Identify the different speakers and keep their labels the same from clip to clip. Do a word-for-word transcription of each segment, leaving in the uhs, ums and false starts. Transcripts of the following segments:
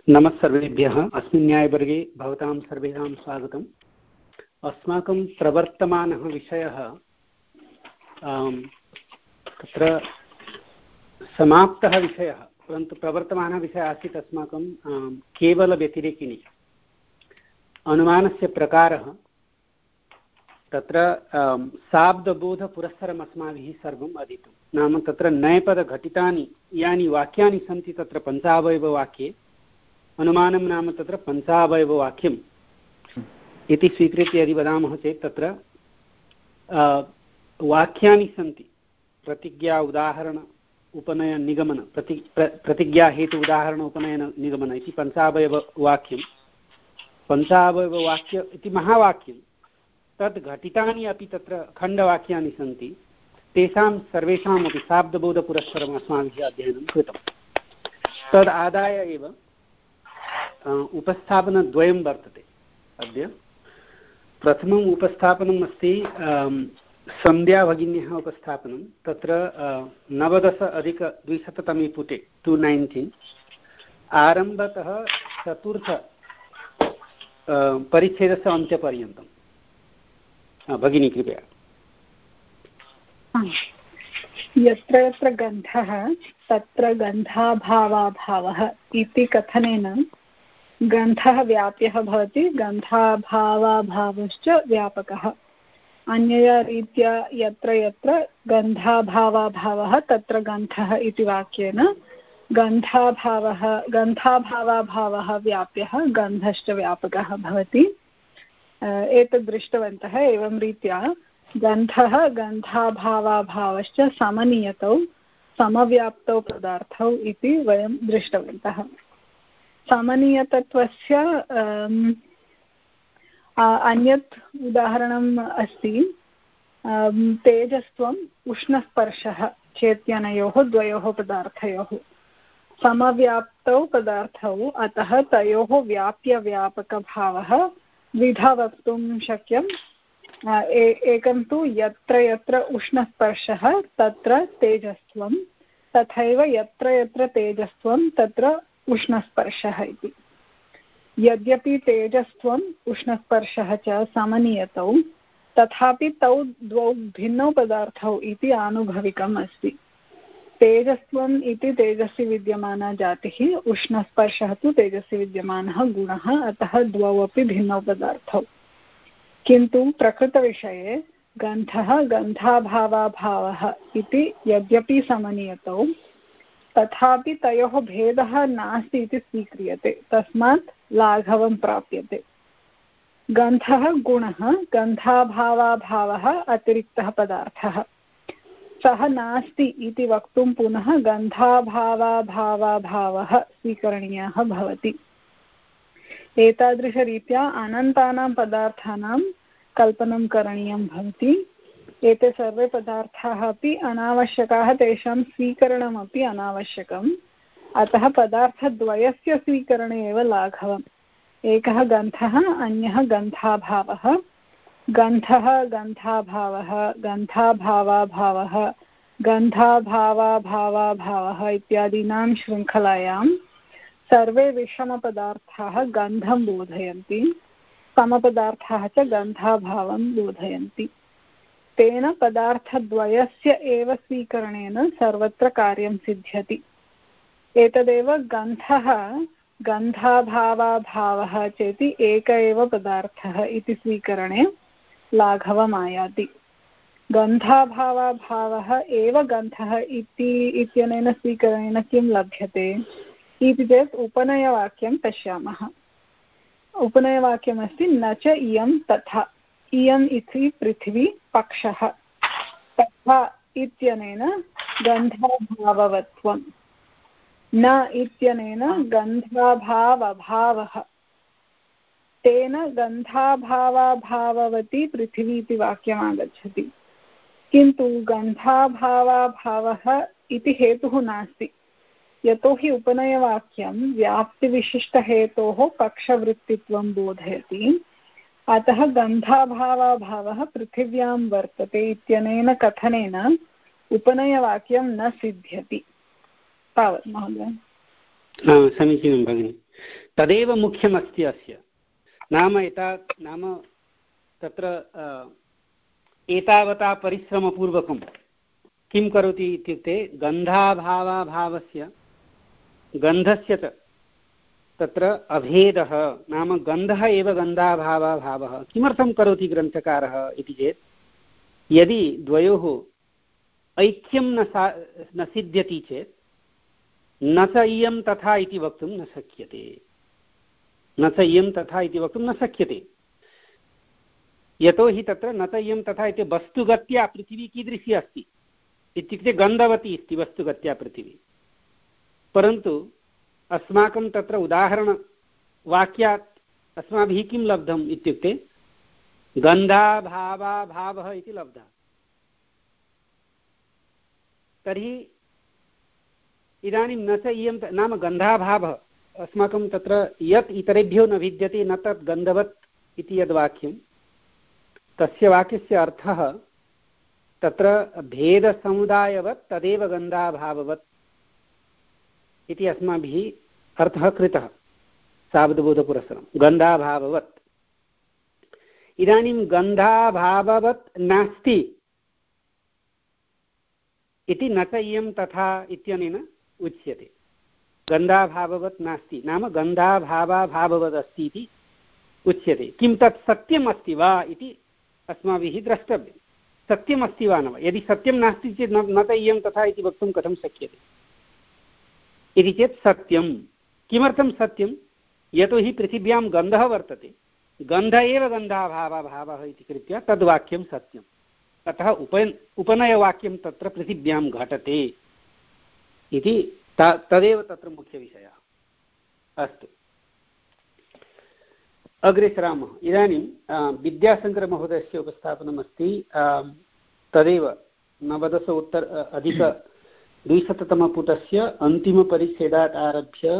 Speaker 1: नमः सर्वेभ्यः। अस्मिन् न्यायवर्गे भवतां सर्वेषां स्वागतम्। अस्माकं प्रवर्तमानः विषयः तत्र समाप्तः विषयः, परन्तु प्रवर्तमानः विषयः आसीत् अस्माकं केवलव्यतिरेकिणी अनुमानस्य प्रकारः। तत्र शाब्दबोधपुरस्सरम् अस्माभिः सर्वम् अधीतं। नाम तत्र नयपदघटितानि यानि वाक्यानि सन्ति तत्र पञ्चावयववाक्ये अनुमानं नाम तत्र पञ्चावयववाक्यम् इति स्वीकृत्य यदि वदामः चेत् तत्र वाक्यानि सन्ति प्रतिज्ञा उदाहरण उपनयन निगमन प्रति प्रतिज्ञा हेतु उदाहरण उपनयन निगमन इति पञ्चावयववाक्यं पञ्चावयववाक्य इति महावाक्यं तद् घटितानि अपि तत्र खण्डवाक्यानि सन्ति। तेषां सर्वेषामपि शाब्दबोधपुरस्सरम् अस्माभिः अध्ययनं कृतं। तद् आदाय एव उपस्थापनद्वयं वर्तते अद्य। प्रथमम् उपस्थापनम् अस्ति सन्ध्याभगिन्याः उपस्थापनं। तत्र नवदश अधिकद्विशततमे पुटे टु नैन्टीन् आरम्भतः चतुर्थ परिच्छेदस्य अन्त्यपर्यन्तं। भगिनी कृपया।
Speaker 2: यत्र यत्र गन्धः तत्र गन्धाभावाभावः इति कथनेन गन्धः व्याप्यः भवति, गन्धाभावाभावश्च व्यापकः। अन्यया रीत्या यत्र यत्र गन्धाभावाभावः तत्र गन्धः इति वाक्येन गन्धाभावः गन्धाभावाभावः व्याप्यः, गन्धश्च व्यापकः भवति। एतद् दृष्टवन्तः। एवं रीत्या गन्धः गन्धाभावाभावश्च समनियतौ समव्याप्तौ पदार्थौ इति वयं दृष्टवन्तः। समनियतत्वस्य अन्यत् उदाहरणम् अस्ति तेजस्त्वम् उष्णस्पर्शः चेत्यनयोः द्वयोः पदार्थयोः समव्याप्तौ पदार्थौ, अतः तयोः व्याप्यव्यापकभावः द्विधा वक्तुं शक्यम्। एकं तु यत्र यत्र उष्णस्पर्शः तत्र तेजस्त्वं, तथैव यत्र यत्र तेजस्त्वं तत्र उष्णस्पर्शः इति। यद्यपि तेजस्त्वम् उष्णस्पर्शः च समनियतौ, तथापि तौ द्वौ भिन्नौ पदार्थौ इति आनुभविकम् अस्ति। तेजस्त्वम् इति तेजसि विद्यमाना जातिः, उष्णस्पर्शः तु तेजसि विद्यमानः गुणः, अतः द्वौ अपि भिन्नौ पदार्थौ। किन्तु प्रकृतविषये गन्धः गन्धाभावाभावः इति यद्यपि समनियतौ, तथापि तयोः भेदः नास्ति इति स्वीक्रियते, तस्मात् लाघवं प्राप्यते। गन्धः गुणः, गन्धाभावाभावः अतिरिक्तः पदार्थः, सः नास्ति इति वक्तुं पुनः गन्धाभावाभावाभावः स्वीकरणीयः भवति। एतादृशरीत्या अनन्तानां पदार्थानां कल्पनं करणीयं भवति। एते सर्वे पदार्थाः अपि अनावश्यकाः, तेषां स्वीकरणमपि अनावश्यकम्। अतः पदार्थद्वयस्य स्वीकरणे एव लाघवम्। एकः गन्धः, अन्यः गन्धाभावः। गन्धः गन्धाभावः, गन्धाभावाभावः, गन्धाभावाभावाभावः इत्यादीनां शृङ्खलायां सर्वे विषमपदार्थाः गन्धं बोधयन्ति, समपदार्थाः च गन्धाभावं बोधयन्ति। तेन पदार्थद्वयस्य एव स्वीकरणेन सर्वत्र कार्यं सिद्ध्यति। एतदेव गन्धः गन्धाभावाभावः चेति एक एव पदार्थः इति स्वीकरणे लाघवमायाति। गन्धाभावाभावः एव गन्धः इति इत्यनेन स्वीकरणेन किं लभ्यते इति चेत् उपनयवाक्यं पश्यामः। उपनयवाक्यमस्ति न च इयं तथा। इयम् इति पृथिवी पक्षः, तथा इत्यनेन गन्धाभाववत्वं, न इत्यनेन गन्धाभावभावः, तेन गन्धाभावाभाववती पृथिवी इति वाक्यमागच्छति। किन्तु गन्धाभावाभावः इति हेतुः नास्ति, यतोहि उपनयवाक्यं व्याप्तिविशिष्टहेतोः पक्षवृत्तित्वं बोधयति। अतः गन्धाभावाभावः पृथिव्यां वर्तते इत्यनेन कथनेन उपनयवाक्यं न सिद्ध्यति। तावत् महोदय।
Speaker 1: समीचीनं भगिनि। तदेव मुख्यमस्ति अस्य। नाम एता नाम तत्र एतावता परिश्रमपूर्वकं किं करोति इत्युक्ते गन्धाभावाभावस्य गन्धस्य च तत्र अभेदः नाम गन्धः एव गन्धाभावाभावः किमर्थं करोति ग्रन्थकारः इति चेत् यदि द्वयोः ऐक्यं न सा न सिद्ध्यति चेत् न च इयं तथा इति वक्तुं न शक्यते न च इयं तथा इति वक्तुं न शक्यते। यतोहि तत्र न च इयं तथा इति वस्तुगत्या पृथिवी कीदृशी अस्ति इत्युक्ते गन्धवती अस्ति वस्तुगत्या पृथिवी, परन्तु अस्माकं तत्र उदाहरणवाक्यात् अस्माभिः किं लब्धम् इत्युक्ते गन्धाभावाभावः इति लब्धः। तर्हि इदानीं न च इयं नाम गन्धाभावः अस्माकं तत्र यत् इतरेभ्यो न भिद्यते न तत् गन्धवत् इति यद्वाक्यं तस्य वाक्यस्य अर्थः तत्र भेदसमुदायवत् तदेव गन्धाभाववत् इति अस्माभिः अर्थः कृतः सावधबोधपुरस्सरं गन्धाभाववत्। इदानीं गन्धाभाववत् नास्ति इति न च इयं तथा इत्यनेन उच्यते। गन्धाभाववत् नास्ति नाम गन्धाभावाभाववत् अस्ति इति उच्यते। किं तत् सत्यम् अस्ति वा इति अस्माभिः द्रष्टव्यं। सत्यम् अस्ति वा न वा? यदि सत्यं नास्ति चेत् न च इयं तथा इति वक्तुं कथं शक्यते इति चेत् सत्यं। किमर्थं सत्यं? यतोहि पृथिव्यां गन्धः वर्तते, गन्ध एव गन्धाभावाभावः इति कृत्वा तद्वाक्यं सत्यम्। अतः उप उपनयवाक्यं तत्र पृथिव्यां घटते इति तदेव तत्र मुख्यविषयः। अस्तु, अग्रे सरामः। इदानीं विद्याशङ्करमहोदयस्य उपस्थापनमस्ति। तदेव नवदश उत्तर अधिक द्विशततमपुटस्य अन्तिमपरिच्छेदात् आरभ्य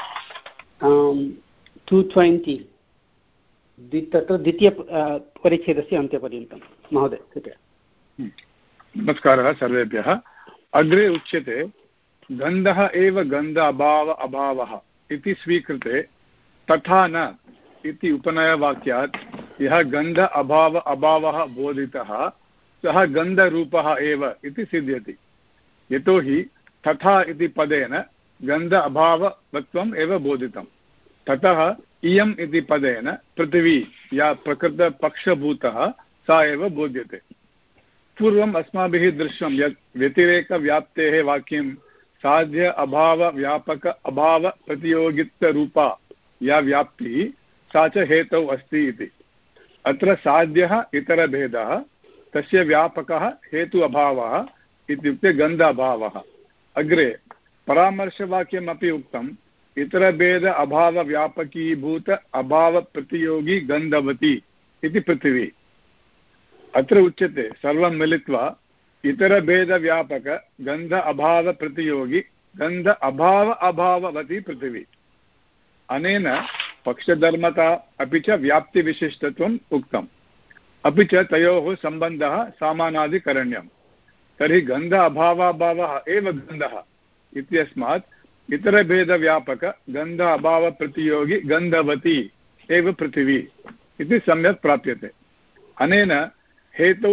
Speaker 1: टु ट्वेण्टि तत्र द्वितीय परिच्छेदस्य अन्त्यपर्यन्तं। महोदय कृपया।
Speaker 3: नमस्कारः सर्वेभ्यः। अग्रे उच्यते गन्धः एव गन्ध अभाव अभावः इति स्वीकृते तथा न इति उपनयवाक्यात् यः गन्ध अभाव अभावः बोधितः सः गन्धरूपः एव इति सिद्ध्यति। यतोहि तथा इति पदेन गन्ध अभाववत्वम् एव बोधितं। ततः इयम् इति पदेन पृथिवी या प्रकृतपक्षभूतः सा एव बोध्यते। पूर्वम् अस्माभिः दृष्टं यत् व्यतिरेकव्याप्तेः वाक्यं साध्य अभाव व्यापक अभाव प्रतियोगित्वरूपा या व्याप्तिः सा च हेतौ अस्ति इति। अत्र साध्यः इतरभेदः तस्य व्यापकः हेतु अभावः इत्युक्ते गन्ध अभावः। अग्रे परामर्शवाक्यमपि उक्तम् इतरभेद अभाव व्यापकीभूत अभाव प्रतियोगी गन्धवती इति पृथिवी। अत्र उच्यते सर्वं मिलित्वा इतरभेदव्यापक गन्ध अभाव प्रतियोगी गन्ध अभाव अभाववती पृथिवी। अनेन पक्षधर्मता अपि च व्याप्तिविशिष्टत्वम् उक्तम्। अपि च तयोः सम्बन्धः सामानाधिकरण्यम्। तर्हि गन्ध अभावाभावः एव गन्धः इत्यस्मात् इतरभेदव्यापक गन्ध अभावप्रतियोगी गन्धवती एव पृथिवी इति सम्यक् प्राप्यते। अनेन हेतौ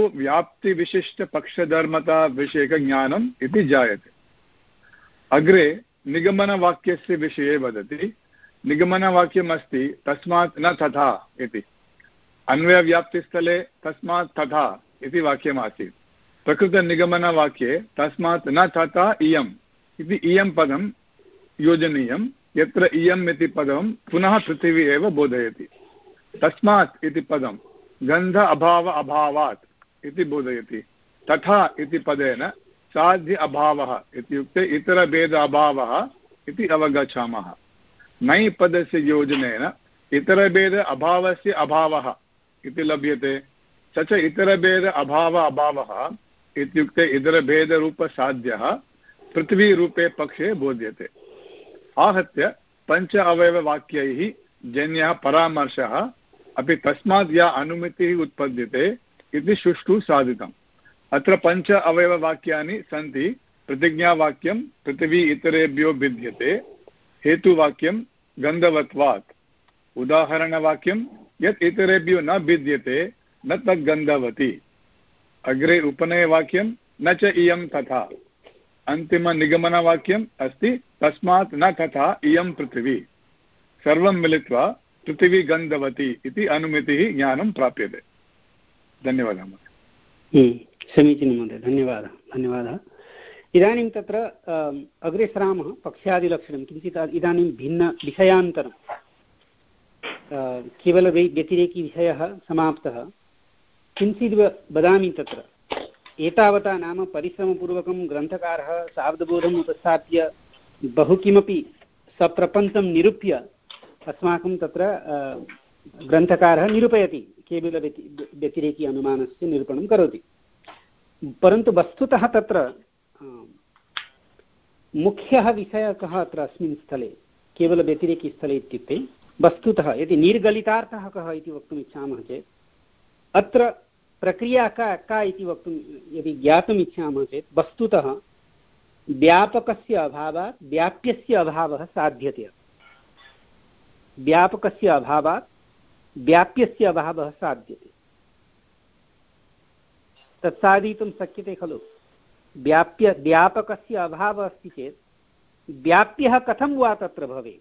Speaker 3: व्याप्तिविशिष्टपक्षधर्मताविषयकज्ञानम् इति जायते। अग्रे निगमनवाक्यस्य विषये वदति। निगमनवाक्यमस्ति तस्मात् न तथा इति। अन्वयव्याप्तिस्थले तस्मात् तथा इति वाक्यमासीत्। प्रकृतनिगमनवाक्ये तस्मात् न तथा इयम् इति इयं पदं योजनीयं, यत्र इयम् इति पदं पुनः पृथिवी एव बोधयति। तस्मात् इति पदं गन्ध अभाव अभावात् इति बोधयति। तथा इति पदेन साध्य अभावः इत्युक्ते इतरभेद अभावः इति अवगच्छामः। नै पदस्य योजनेन इतरभेद अभावस्य अभावः इति लभ्यते। स च इतरभेद अभाव अभावः इत्युक्ते इतरभेदरूपसाध्यः पृथ्वीरूपे पक्षे बोध्यते। आहत्य पञ्च अवयववाक्यैः जन्यः परामर्शः अपि तस्मात् या अनुमितिः उत्पद्यते इति सुष्ठु साधितम्। अत्र पञ्च अवयववाक्यानि सन्ति। प्रतिज्ञावाक्यं पृथिवी इतरेभ्यो भिद्यते, हेतुवाक्यं गन्धवत्वात् उदाहरणवाक्यं यत् इतरेभ्यो न भिद्यते न तद्गन्धवती अग्रे उपनयवाक्यं न च इयं तथा अन्तिमनिगमनवाक्यम् अस्ति तस्मात् न तथा इयं पृथिवी सर्वं मिलित्वा पृथिवी गन्धवती इति अनुमितिः ज्ञानं प्राप्यते। धन्यवादः महोदय।
Speaker 1: समीचीनं महोदय, धन्यवादः धन्यवादः। इदानीं तत्र अग्रे सरामः पक्ष्यादिलक्षणं किञ्चित् इदानीं भिन्नविषयान्तरं केवल व्यतिरेकी विषयः समाप्तः। किञ्चित् वदामि तत्र एतावता नाम परिश्रमपूर्वकं ग्रन्थकारः शाब्दबोधम् उपस्थाप्य बहु किमपि सप्रपञ्चं निरूप्य अस्माकं तत्र ग्रन्थकारः निरूपयति, केवल व्यतिरेकी अनुमानस्य निरूपणं करोति। परन्तु वस्तुतः तत्र मुख्यः विषयः कः अत्र अस्मिन् स्थले केवल व्यतिरेकी स्थले इत्युक्ते वस्तुतः यदि निर्गलितार्थः कः इति वक्तुम् इच्छामः चेत् अत्र प्रक्रिया का का इति वक्तुं यदि ज्ञातुम् इच्छामः चेत् वस्तुतः व्यापकस्य अभावात् व्याप्यस्य अभावः साध्यते। व्यापकस्य अभावात् व्याप्यस्य अभावः साध्यते। तत् साधयितुं शक्यते खलु। व्याप्य व्यापकस्य अभावः अस्ति चेत् व्याप्यः कथं वा तत्र भवेत्।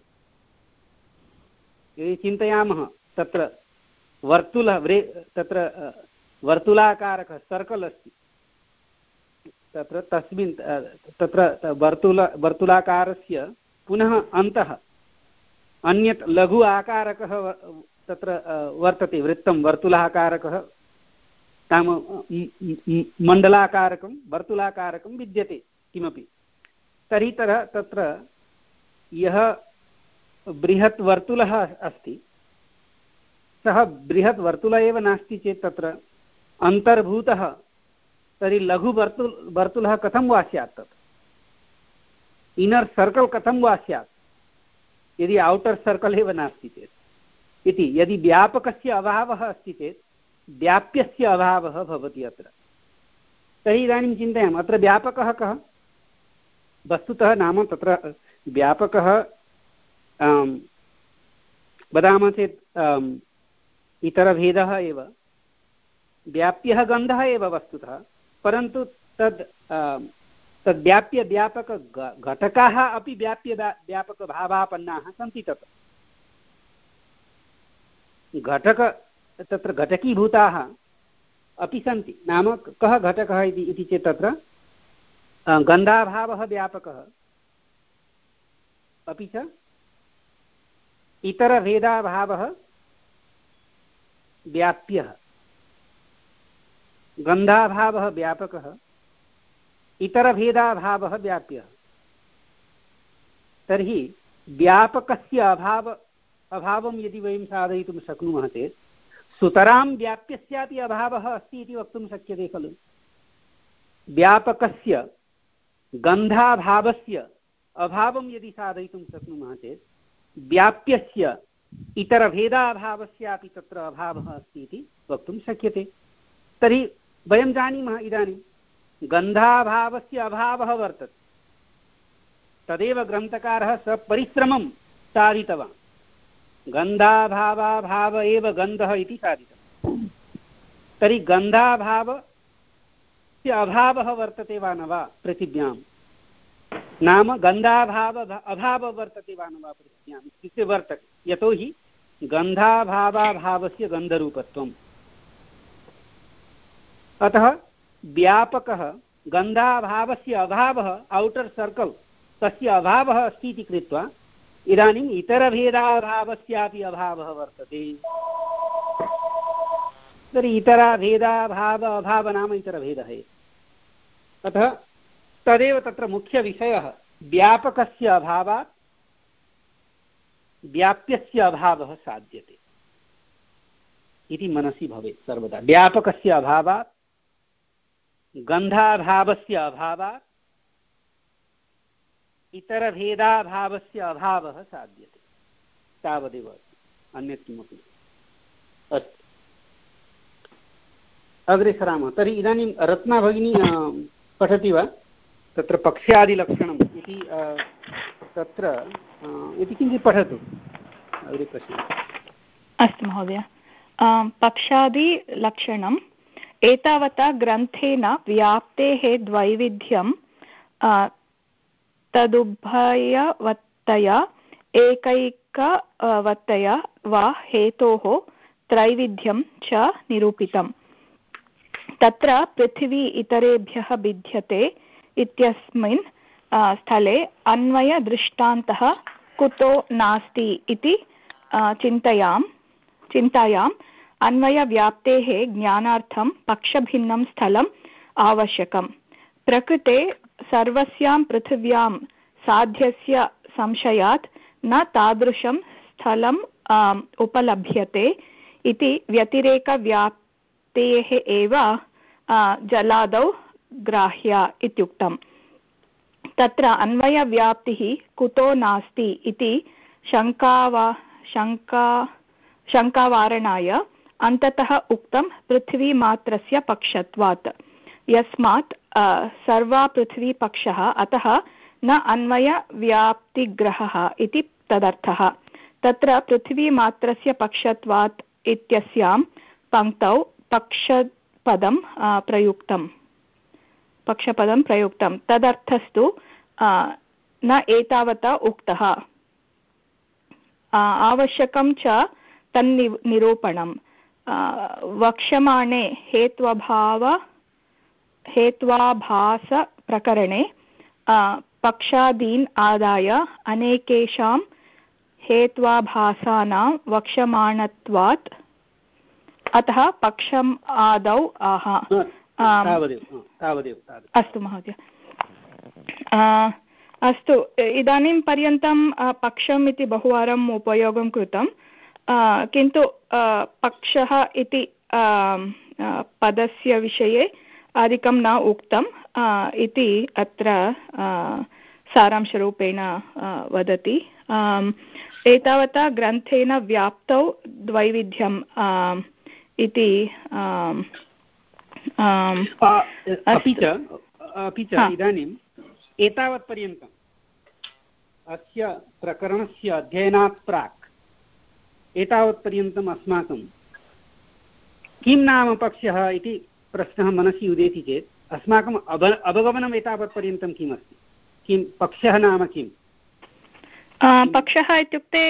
Speaker 1: यदि चिन्तयामः तत्र वर्तुलः तत्र वर्तुलाकारकः सर्कल् अस्ति, तत्र तस्मिन् तत्र वर्तुल वर्तुलाकारस्य पुनः अन्तः अन्यत् लघु आकारकः तत्र वर्तते, वृत्तं वर्तुलाकारकः नाम मण्डलाकारकं वर्तुलाकारकं विद्यते किमपि। तर्हि तरः तत्र यः बृहत् वर्तुलः अस्ति सः बृहत् वर्तुलः एव नास्ति चेत् तत्र अन्तर्भूतः तर्हि लघु वर्तुल वर्तुलः कथं वा स्यात्, तत् इनर् सर्कल् कथं वा स्यात् यदि औटर् सर्कल् एव नास्ति चेत् इति। यदि व्यापकस्य अभावः अस्ति चेत् व्याप्यस्य अभावः भवति अत्र। तर्हि इदानीं चिन्तयामः अत्र व्यापकः कः। वस्तुतः नाम तत्र व्यापकः वदामः चेत् इतरभेदः एव, व्याप्यः गन्धः एव वस्तुतः, परन्तु तद् तद्व्याप्य व्यापक घटकाः अपि व्याप्य व्यापकभावापन्नाः सन्ति। तत् घटक तत्र घटकीभूताः अपि सन्ति। नाम कः घटकः इति चेत् तत्र गन्धाभावः व्यापकः, अपि च इतरभेदाभावः व्याप्यः। गन्धाभावः व्यापकः, इतरभेदाभावः व्याप्यः। तर्हि व्यापकस्य अभाव अभावं यदि वयं साधयितुं शक्नुमः चेत् सुतरां व्याप्यस्यापि अभावः अस्ति इति वक्तुं शक्यते खलु। व्यापकस्य गन्धाभावस्य अभावं यदि साधयितुं शक्नुमः चेत् व्याप्यस्य इतरभेदाभावस्यापि तत्र अभावः अस्ति इति वक्तुं शक्यते। तर्हि वयं जानीमः इदानीं गन्धाभावस्य अभावः वर्तते, तदेव ग्रन्थकारः सपरिश्रमं साधितवान्। गन्धाभावाभाव एव गन्धः इति साधितवान्। तर्हि गन्धाभावस्य अभावः वर्तते वा न वा पृथिव्यां, नाम गन्धाभाव अभावः वर्तते वा न वा पृथिव्याम् इत्युक्ते वर्तते। यतोहि गन्धाभावाभावस्य गन्धरूपत्वम्। अतः व्यापकः गन्धाभावस्य अभावः औटर् सर्कल् तस्य अभावः अस्ति इति कृत्वा इदानीम् इतरभेदाभावस्यापि अभावः वर्तते। तर्हि इतरभेदाभाव अभाव नाम इतरभेदः एव। अतः तदेव तत्र मुख्यविषयः, व्यापकस्य अभावात् व्याप्यस्य अभावः साध्यते इति मनसि भवेत् सर्वदा। व्यापकस्य अभावात् गन्धाभावस्य अभावात् इतरभेदाभावस्य अभावः साध्यते, तावदेव अस्ति, अन्यत् किमपि। अस्तु, अग्रे सरामः। तर्हि इदानीं रत्ना भगिनी पठति वा तत्र पक्ष्यादिलक्षणम् इति। तत्र इति किञ्चित् पठतु अग्रे प्रश्नः।
Speaker 2: अस्तु महोदय। पक्षादिलक्षणम् एतावता ग्रन्थेन व्याप्तेः द्वैविध्यं तदुभयवत्तया एकैकवत्तया वा हेतोः त्रैविध्यं च निरूपितम्। तत्र पृथिवी इतरेभ्यः भिद्यते इत्यस्मिन् स्थले अन्वयदृष्टान्तः कुतो नास्ति इति चिन्तयां चिन्तायाम् अन्वयव्याप्तेः ज्ञानार्थं पक्षभिन्नं स्थलम् आवश्यकम्। प्रकृते सर्वस्यां पृथिव्यां साध्यस्य संशयात् न तादृशं स्थलम् उपलभ्यते इति व्यतिरेकव्याप्तेः एव जलादौ ग्राह्या इत्युक्तम्। तत्र अन्वयव्याप्तिः कुतो नास्ति इति शङ्कावा शङ्का शङ्कावारणाय अन्ततः उक्तं पृथ्वीमात्रस्य पक्षत्वात्। यस्मात् सर्वा पृथ्वी पक्षः अतः न अन्वयव्याप्तिग्रहः इति तदर्थः। तत्र पृथ्वीमात्रस्य पक्षत्वात् इत्यस्यां पङ्क्तौ पक्षपदं प्रयुक्तं पक्षपदं प्रयुक्तं तदर्थस्तु न एतावता उक्तः। आवश्यकं च तन्नि निरूपणं वक्ष्यमाणे हेत्वभाव हेत्वाभासप्रकरणे पक्षादीन् आदाय अनेकेषां हेत्वाभासानां वक्ष्यमाणत्वात् अतः पक्षम् आदौ आह। अस्तु महोदय। अस्तु, इदानीं पर्यन्तं पक्षम् इति बहुवारम् उपयोगं कृतं, किन्तु पक्षः इति पदस्य विषये अधिकं न उक्तम् इति अत्र सारांशरूपेण वदति। एतावता ग्रन्थेन व्याप्तौ द्वैविध्यम् इति
Speaker 1: अपि च अपि च इदानीम् एतावत्पर्यन्तम् अस्य प्रकरणस्य अध्ययनात् प्राक् एतावत्पर्यन्तम् अस्माकं किं नाम पक्षः इति प्रश्नः मनसि उदेति चेत् अस्माकम् अव अवगमनम् एतावत्पर्यन्तं किम् अस्ति? किं पक्षः नाम किम्?
Speaker 2: पक्षः इत्युक्ते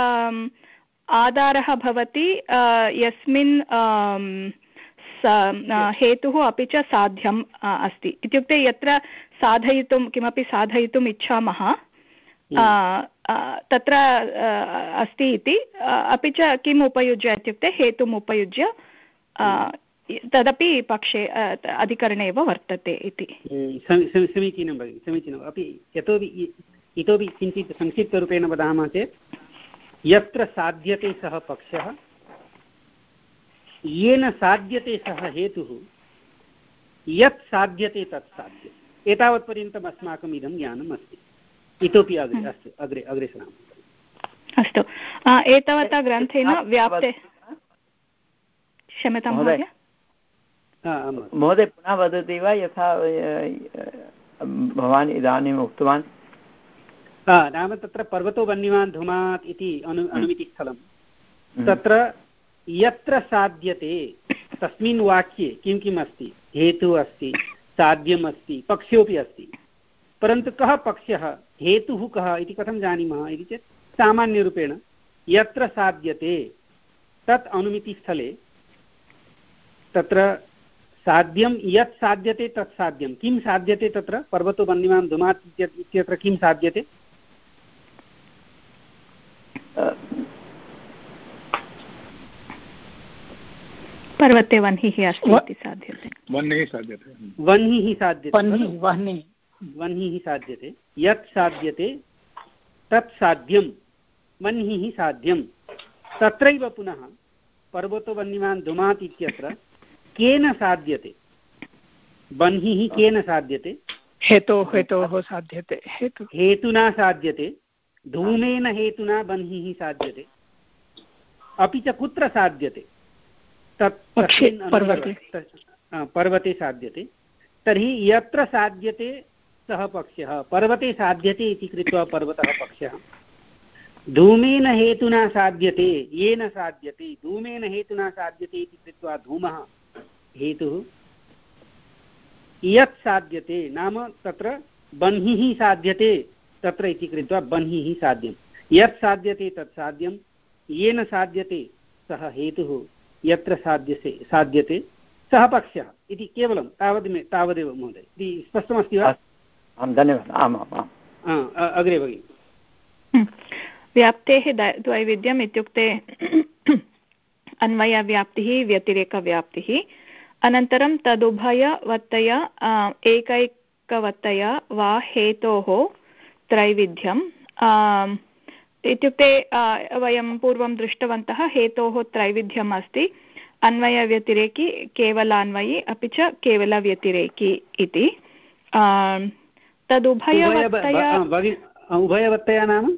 Speaker 2: आधारः भवति यस्मिन् हेतुः अपि च साध्यम् अस्ति। इत्युक्ते यत्र साधयितुं किमपि साधयितुम् इच्छामः तत्र अस्ति इति, अपि च किम् उपयुज्य इत्युक्ते हेतुम् उपयुज्य तदपि पक्षे अधिकरणे एव वर्तते इति।
Speaker 1: समीचीनं भगिनि, समीचीनम्। अपि यतोपि इतोपि किञ्चित् संक्षिप्तरूपेण वदामः चेत् यत्र साध्यते सः पक्षः, येन साध्यते सः हेतुः, यत् साध्यते तत् साध्यते। एतावत्पर्यन्तम् अस्माकम् इदं ज्ञानम् अस्ति। इतोपि अग्रे अस्तु अग्रे अग्रे सरामः।
Speaker 2: अस्तु, एतावता ग्रन्थेन व्याप्ते। क्षम्यतां महोदय।
Speaker 4: महोदय पुनः वदति वा यथा भवान् इदानीम् उक्तवान्?
Speaker 1: नाम तत्र पर्वतो वह्निवान् धूमात् इति अनु अनुमितिस्थलं, तत्र यत्र साध्यते तस्मिन् वाक्ये किं किम् अस्ति? हेतुः अस्ति, साध्यम् अस्ति, पक्षोऽपि अस्ति। परन्तु कः पक्षः, हेतुः कः इति कथं जानीमः इति चेत् सामान्यरूपेण यत्र साध्यते तत् अनुमितिस्थले तत्र साध्यं यत् साध्यते तत् साध्यं। किं साध्यते तत्र? पर्वतो वह्निवान् धूमात् इत्यत्र किं साध्यते?
Speaker 2: पर्वते वह्निः अस्ति इति साध्यते।
Speaker 3: वह्निः साध्यते
Speaker 1: वह्निः साध्यते
Speaker 2: वह्निः
Speaker 1: वह्निः साध्यते। यत् साध्यते तत् साध्यं, वह्निः साध्यं। तत्रैव पुनः पर्वतो वह्निवान् धूमात् इत्यत्र केन साध्यते? वह्निः केन साध्यते?
Speaker 5: हेतोः हेतोः साध्यते। हेतु
Speaker 1: हेतुना साध्यते। धूमेन हेतुना वह्निः साध्यते। अपि च कुत्र साध्यते? तत् पर्वते पर्वते साध्यते। तर्हि यत्र साध्यते सः पक्षः, पर्वते साध्यते इति कृत्वा पर्वतः पक्षः, धूमेन हेतुना साध्यते, येन साध्यते, धूमेन हेतुना साध्यते इति कृत्वा धूमः हेतुः, यत् साध्यते नाम तत्र बह्निः साध्यते तत्र इति कृत्वा बह्निः साध्यं, यत् साध्यते तत् साध्यं, येन साध्यते सः हेतुः, यत्र साध्यते साध्यते सः पक्षः इति केवलं तावद् मे तावदेव महोदय। इति स्पष्टमस्ति वा?
Speaker 4: आं धन्यवादः। आम् आम् आम्
Speaker 1: अग्रे भगिनि।
Speaker 2: व्याप्तेः द्वैविध्यम् इत्युक्ते अन्वयव्याप्तिः व्यतिरेकव्याप्तिः, अनन्तरं तदुभयवत्तया एकैकवत्तया वा हेतोः त्रैविध्यम् इत्युक्ते वयं पूर्वं दृष्टवन्तः हेतोः त्रैविध्यम् अस्ति, अन्वयव्यतिरेकी, केवलान्वयी अपि च केवलव्यतिरेकी इति। तदुभयवत्तया
Speaker 1: उभयवत्तया नाम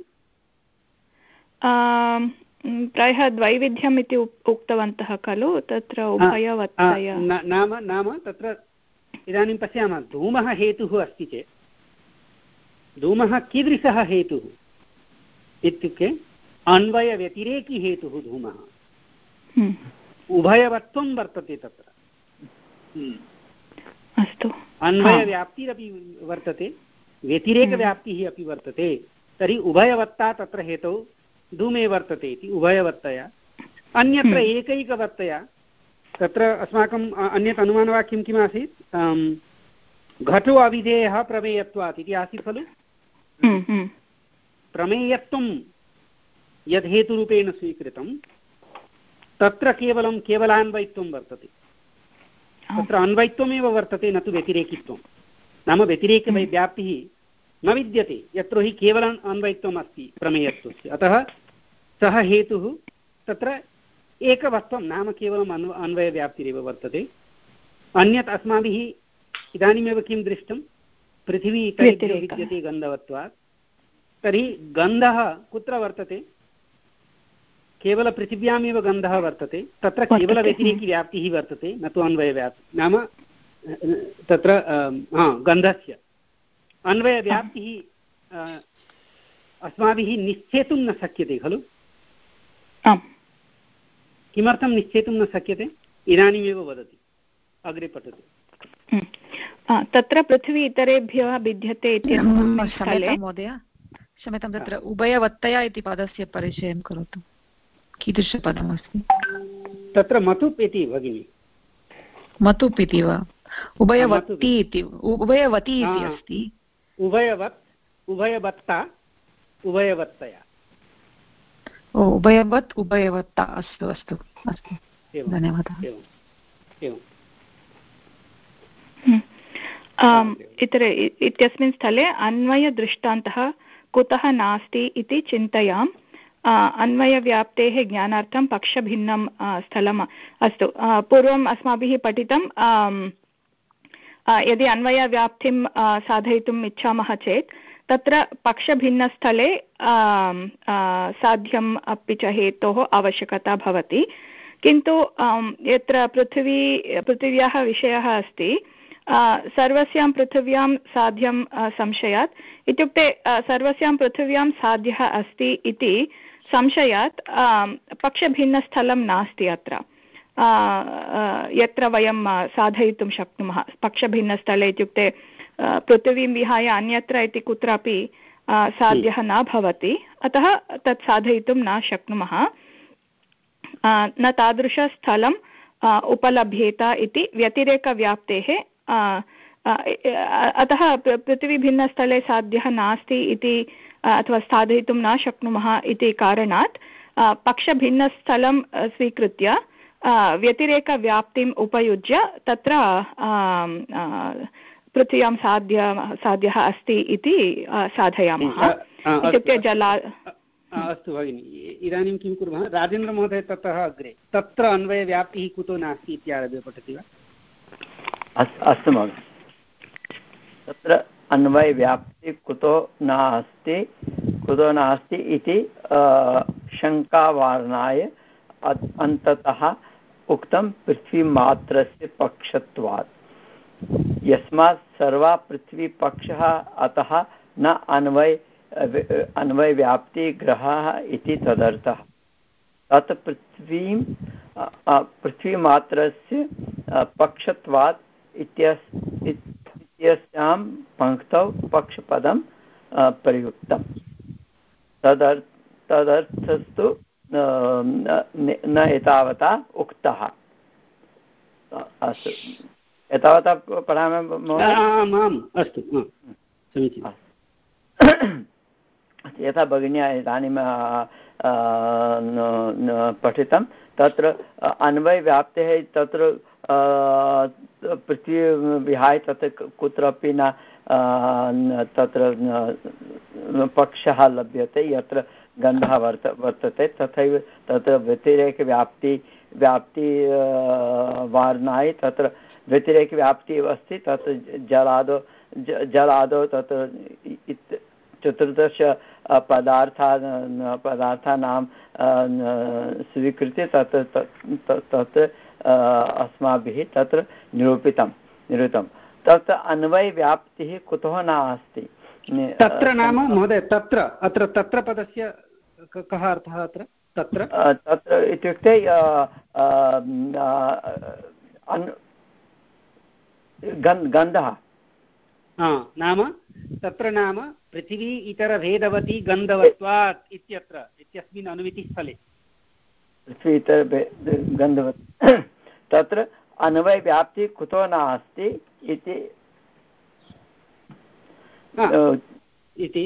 Speaker 2: प्रायः द्वैविध्यम् इति उक्तवन्तः खलु, तत्र उभयवत्तया
Speaker 1: नाम नाम तत्र इदानीं पश्यामः, धूमः हेतुः अस्ति चेत् धूमः कीदृशः हेतुः इत्युक्ते अन्वयव्यतिरेकी हेतुः धूमः। उभयवत्वं वर्तते तत्र।
Speaker 2: अस्तु,
Speaker 1: अन्वयव्याप्तिरपि वर्तते, व्यतिरेकव्याप्तिः अपि वर्तते, तर्हि उभयवत्ता तत्र हेतौ धूमे वर्तते इति उभयवत्तया। अन्यत्र एकैकवत्तया तत्र अस्माकम् अन्यत् अनुमानवाक्यं किम् आसीत्? घटो अविधेयः प्रमेयत्वात् इति आसीत् खलु। प्रमेयत्वं यद् हेतुरूपेण स्वीकृतं तत्र केवलं केवलान्वयित्वं वर्तते, तत्र अन्वयित्वमेव वर्तते, न तु व्यतिरेकित्वं। नाम व्यतिरेकव्याप्तिः न विद्यते यत्र हि केवलम् अन्वयित्वम् अस्ति प्रमेयत्वस्य। अतः सः हेतुः तत्र एकवत्वं नाम केवलम् अन्व अन्वयव्याप्तिरेव वर्तते। अन्यत् अस्माभिः इदानीमेव किं दृष्टं? पृथिवी तैः विद्यते गन्धवत्वात्। तर्हि गन्धः कुत्र वर्तते? केवलपृथिव्यामेव गन्धः वर्तते, तत्र केवलव्यतिरेकिव्याप्तिः वर्तते, न तु अन्वयव्याप्तिः। नाम तत्र गन्धस्य अन्वयव्याप्तिः अस्माभिः निश्चेतुं न शक्यते खलु। किमर्थं निश्चेतुं न शक्यते? इदानीमेव वदति, अग्रे पठतु।
Speaker 2: तत्र पृथ्वी इतरेभ्यः भिद्यते इत्यस्मिन् स्थले
Speaker 6: महोदय क्षम्यतां, तत्र उभयवत्तया इति पदस्य परिचयं करोतु, कीदृशपदमस्ति?
Speaker 1: तत्र मतुप् इति भगिनि।
Speaker 6: मतुप् इति वा? उभयवत्ति इति, उभयवती इति अस्ति।
Speaker 1: उभयवत्, उभयवत्ता, उभयवत्तया।
Speaker 6: ओ, उभयवत् उभयवत्ता। अस्तु अस्तु अस्तु, धन्यवादः।
Speaker 2: इतर इत्यस्मिन् स्थले अन्वयदृष्टान्तः कुतः नास्ति इति चिन्तयाम्। अन्वयव्याप्तेः ज्ञानार्थं पक्षभिन्नं स्थलम् अस्तु। पूर्वम् अस्माभिः पठितं, यदि अन्वयव्याप्तिं साधयितुम् इच्छामः चेत् तत्र पक्षभिन्नस्थले साध्यम् अपि च हेतोः आवश्यकता भवति। किन्तु यत्र पृथिवी पृथिव्याः विषयः अस्ति, सर्वस्यां पृथिव्यां साध्यं संशयात्, इत्युक्ते सर्वस्यां पृथिव्यां साध्यः अस्ति इति संशयात् पक्षभिन्नस्थलं नास्ति अत्र, यत्र वयं साधयितुं शक्नुमः। पक्षभिन्नस्थले इत्युक्ते पृथिवीं विहाय अन्यत्र इति कुत्रापि साध्यः न भवति, अतः तत् साधयितुं न शक्नुमः। न तादृशस्थलम् उपलभ्येत इति व्यतिरेकव्याप्तेः। अतः पृथिवीभिन्नस्थले साध्यः नास्ति इति अथवा साधयितुं न शक्नुमः इति कारणात् पक्षभिन्नस्थलं स्वीकृत्य व्यतिरेकव्याप्तिम् उपयुज्य तत्र पृथिव्यां साध्य साध्यः अस्ति इति साधयामः। इत्युक्ते जला
Speaker 1: अस्तु भगिनि, इदानीं किं कुर्मः? राजेन्द्रमहोदय ततः अग्रे तत्र अन्वयव्याप्तिः कुतो नास्ति इत्यारभ्य पठति वा?
Speaker 4: अस्तु महोदय। तत्र अन्वयव्याप्तिः कुतो नास्ति कुतो नास्ति इति शङ्कावारणाय अन्ततः उक्तं पृथ्वीमात्रस्य पक्षत्वात्। यस्मात् सर्वा पृथ्वीपक्षः, अतः न अन्वय अन्वयव्याप्तिग्रहः इति तदर्थः। तत् पृथ्वीं पृथ्वीमात्रस्य पक्षत्वात् इत्यस्यां पङ्क्तौ पक्षपदं प्रयुक्तं। तदर्थ तदर्थस्तु न एतावता उक्तः। अस्तु, एतावता पठामः महोदय?
Speaker 1: अस्तु, समीचीनं।
Speaker 4: यथा भगिन्या इदानीं पठितं तत्र अन्वयव्याप्तेः तत्र पृथ्वी विहाय तत्र कुत्रापि न तत्र पक्षः लभ्यते यत्र गन्धः वर्त वर्तते तथैव तत्र व्यतिरेकव्याप्ति व्याप्ति वारणाय तत्र व्यतिरेकव्याप्तिः अस्ति। तत्र जलादौ जलादौ तत्र चतुर्दश पदार्थान् पदार्थानां स्वीकृत्य तत्र तत् अस्माभिः तत्र निरूपितं निरूपितं तत्र अन्वयव्याप्तिः कुतः नास्ति?
Speaker 1: तत्र नाम महोदय तत्र अत्र तत्र पदस्य कः अर्थः? अत्र तत्र
Speaker 4: तत्र इत्युक्ते गन्धः
Speaker 1: नाम तत्र नाम पृथिवी इतरभेदवती गन्धवत्वात् इत्यत्र इत्यस्मिन् अनुमितिस्थले
Speaker 4: पृथ्वी इतर गन्धवत् तत्र अन्वयव्याप्तिः कुतो नास्ति इति
Speaker 1: इति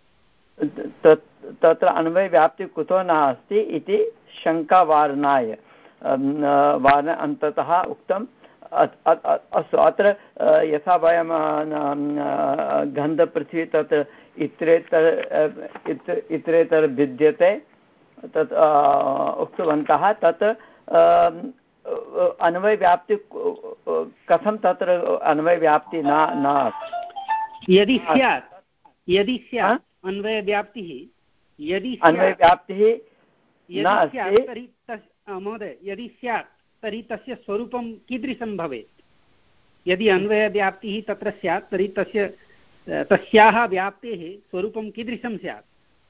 Speaker 4: तत्र अन्वयव्याप्तिः कुतो नास्ति इति शङ्कावारणाय वारण अन्ततः उक्तम्। अस्तु, अत्र यथा वयं गन्धपृथ्वी तत् इतरेतर इतरेतर भिद्यते तत् उक्तवन्तः। तत् अन्वयव्याप्ति कथं तत्र अन्वयव्याप्ति न न
Speaker 1: यदि स्यात् यदि स्यात् अन्वयव्याप्तिः यदि
Speaker 4: अन्वयव्याप्तिः
Speaker 1: तर्हि महोदय यदि स्यात् तर्हि तस्य स्वरूपं कीदृशं भवेत्? यदि अन्वयव्याप्तिः तत्र स्यात् तर्हि तस्य तस्याः व्याप्तेः स्वरूपं कीदृशं स्यात्?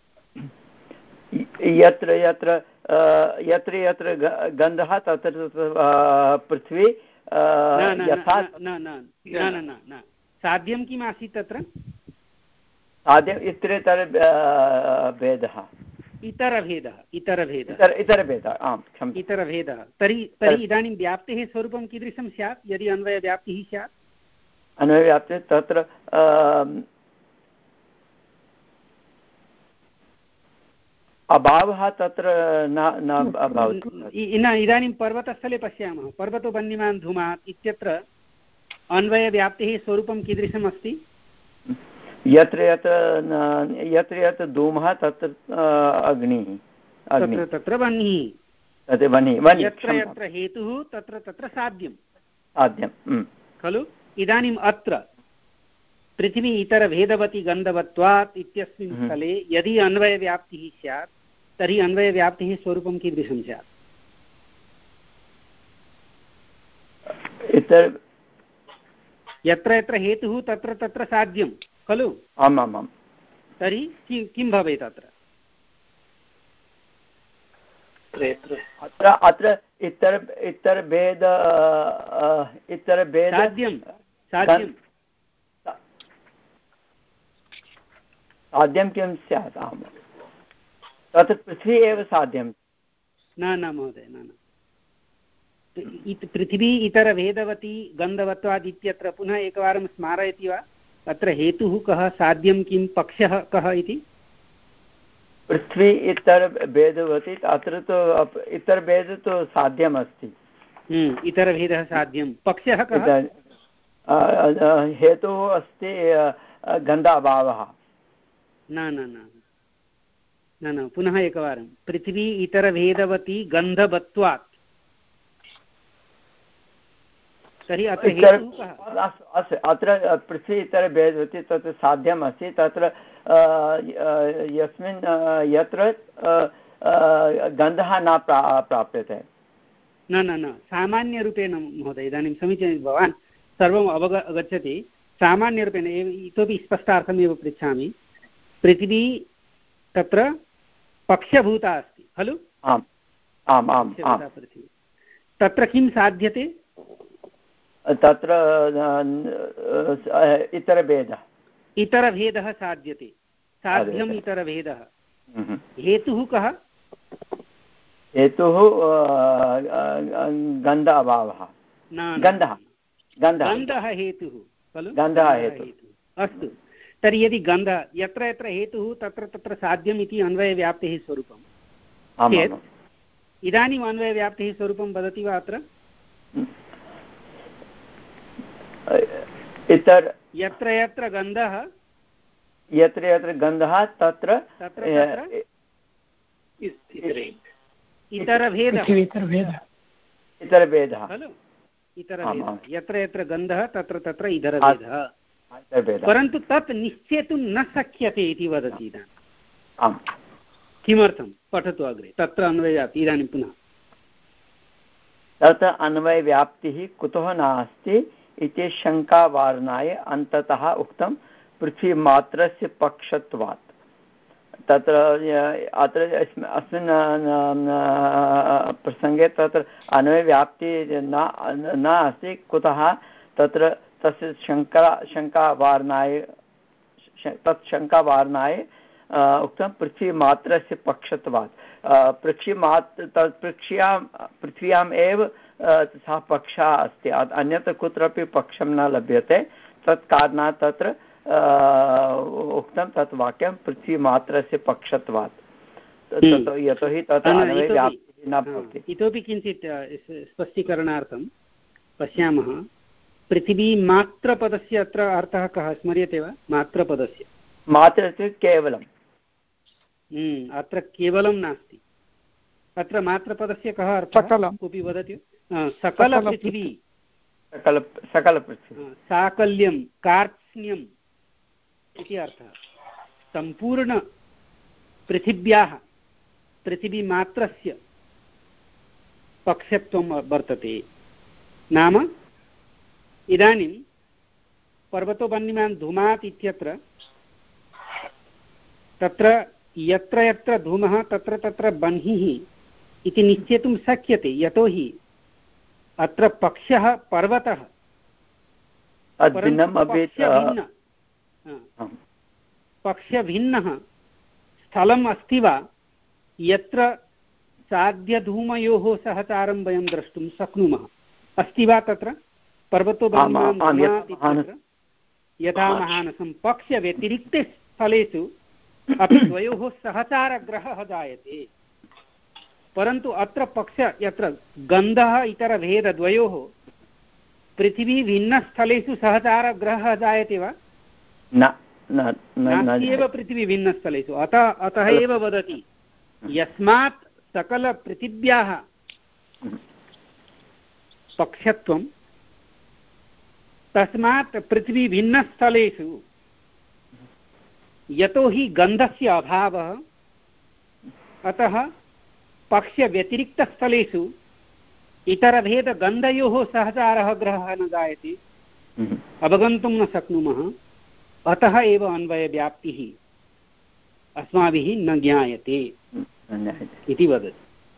Speaker 4: यत्र यत्र यत्र यत्र गन्धः तत्र पृथ्वी यथा
Speaker 1: न न न साध्यं किम् आसीत् तत्र?
Speaker 4: साध्यम् इतरेतर भेदः
Speaker 1: इतरभेदः इतरभेदः
Speaker 4: इतरभेदः आम्
Speaker 1: इतरभेदः। तर्हि तर्हि इदानीं व्याप्तेः स्वरूपं कीदृशं स्यात् यदि अन्वयव्याप्तिः स्यात्?
Speaker 4: अन्वयव्याप्तिः तत्र अभावः तत्र न न भवति।
Speaker 1: इदानीं पर्वतस्थले पश्यामः, पर्वतो वह्निमान् धूमात् इत्यत्र अन्वयव्याप्तेः स्वरूपं कीदृशम् अस्ति?
Speaker 4: यत्र यत्र यत्र यत्र धूमः तत्र अग्निः
Speaker 1: तत्र तत्र वह्निः
Speaker 4: तत्र वह्निः
Speaker 1: यत्र यत्र हेतुः तत्र तत्र साध्यं
Speaker 4: साध्यं
Speaker 1: खलु? इदानीम् अत्र पृथिवी इतरभेदवती गन्धवत्वात् इत्यस्मिन् स्थले यदि अन्वयव्याप्तिः स्यात् तर्हि अन्वयव्याप्तिः स्वरूपं कीदृशं स्यात्? यत्र यत्र हेतुः तत्र तत्र साध्यं खलु?
Speaker 4: आम् आम् आम्।
Speaker 1: तर्हि किं किं भवेत् अत्र?
Speaker 4: अत्र अत्र इतर इतरभेद इतरभेद
Speaker 1: साध्यं साध्यं
Speaker 4: साध्यं किं स्यात्? आम्, तत्र पृथ्वी एव साध्यं
Speaker 1: न न महोदय न न पृथिवी इतरभेदवती गन्धवत्वात् इत्यत्र पुनः एकवारं स्मारयति वा? अत्र हेतुः कः, साध्यं किं, पक्षः कः इति?
Speaker 4: पृथ्वी इतरभेदवती अत्र तु इतरभेद तु साध्यमस्ति।
Speaker 1: इतरभेदः साध्यं, पक्षः कः?
Speaker 4: हेतुः अस्ति गन्धाभावः।
Speaker 1: न न न न न पुनः एकवारं पृथ्वी इतरभेदवती गन्धवत्वात् तर्हि अत्र हेतुः कः?
Speaker 4: अस्तु, अत्र पृथ्वी इतरभेदवती तत्र साध्यम् अस्ति। तत्र यस्मिन् यत्र गन्धः न प्राप्यते।
Speaker 1: न न न सामान्यरूपेण महोदय इदानीं समीचीनं भवान् सर्वम् अवग अवगच्छति। सामान्यरूपेण इतोपि स्पष्टार्थमेव पृच्छामि। पृथिवी तत्र पक्षभूता अस्ति खलु?
Speaker 4: आम् आम् आम् आम्।
Speaker 1: पृथिवी तत्र किं साध्यते?
Speaker 4: तत्र इतरभेदः
Speaker 1: इतरभेदः साध्यते, साध्यम् इतरभेदः। हेतुः कः?
Speaker 4: हेतुः गन्ध अभावः। गन्धः
Speaker 1: गन्धः हेतुः खलु?
Speaker 4: गन्धः हेतुः।
Speaker 1: अस्तु, तर्हि यदि गन्धः यत्र यत्र हेतुः तत्र तत्र साध्यम् इति अन्वयव्याप्तेः स्वरूपं चेत् इदानीम् अन्वयव्याप्तेः स्वरूपं वदति वा अत्र?
Speaker 4: इतर
Speaker 1: यत्र यत्र गन्धः
Speaker 4: यत्र यत्र गन्धः तत्र
Speaker 1: इतरभेदः
Speaker 4: इतरभेदः
Speaker 1: खलु? इतरभेदः यत्र यत्र गन्धः तत्र तत्र इतरभेदः, परन्तु तत् निश्चेतुं न शक्यते इति वदति इदानीं। किमर्थं? पठतु अग्रे। तत्र अन्वयव्याप्तिः इदानीं पुनः
Speaker 4: तत्र अन्वयव्याप्तिः कुतः नास्ति इति शङ्कावारणाय अन्ततः उक्तं पृथ्वीमात्रस्य पक्षत्वात्। तत्र अत्र अस्मिन् प्रसङ्गे तत्र अन्वयव्याप्तिः न न अस्ति। कुतः? तत्र तस्य शङ्का शङ्कावारणाय तत् शङ्कावारणाय उक्तं पृथ्वीमात्रस्य पक्षत्वात्। पृथ्वीमात्र तत् पृथ्व्यां पृथ्व्याम् एव सः पक्षः अस्ति, अन्यत्र कुत्रापि पक्षं न लभ्यते। तत् कारणात् तत्र उक्तं तत् वाक्यं पृथ्वीमात्रस्य पक्षत्वात्। यतोहि तत्र अन्वयव्याप्तिः न भवति।
Speaker 1: इतोपि किञ्चित् स्पष्टीकरणार्थं पश्यामः। पृथिवीमात्रपदस्य अत्र अर्थः कः स्मर्यते वा? मात्रपदस्य
Speaker 4: मात्र इत्युक्ते केवलं।
Speaker 1: अत्र केवलं नास्ति, अत्र मात्रपदस्य कः अर्थः कोऽपि वदति? सकलपृथिवी,
Speaker 4: सकल सकलपृथिवी,
Speaker 1: साकल्यं, कार्त्स्न्यम् इति अर्थः। सम्पूर्ण पृथिव्याः पृथिवीमात्रस्य पक्षत्वं वर्तते। नाम इदानीं पर्वतो वह्निमान् धूमात् इत्यत्र तत्र यत्र यत्र धूमः तत्र तत्र बह्निः इति निश्चेतुं शक्यते, यतोहि अत्र पक्षः पर्वतः पक्षभिन्न पक्षभिन्नः स्थलम् अस्ति वा यत्र साध्यधूमयोः सहचारं वयं द्रष्टुं शक्नुमः? अस्ति वा तत्र? पर्वतो यथा महानसं पक्षव्यतिरिक्ते स्थलेषु अपि द्वयोः सहचारग्रहः जायते, परन्तु अत्र पक्ष यत्र गन्धः इतरभेदद्वयोः पृथिवी भिन्नस्थलेषु सहचारग्रहः जायते वा?
Speaker 4: न,
Speaker 1: नास्ति एव पृथिवी भिन्नस्थलेषु। अतः अतः एव वदति यस्मात् सकलपृथिव्याः पक्षत्वं तस्मात् पृथ्वी भिन्नस्थलेषु यतोहि गन्धस्य अभावः अतः पक्षव्यतिरिक्तस्थलेषु इतरभेदगन्धयोः सहचारः ग्रहः न जायते, अवगन्तुं न शक्नुमः। अतः एव अन्वयव्याप्तिः अस्माभिः न ज्ञायते इति वदति।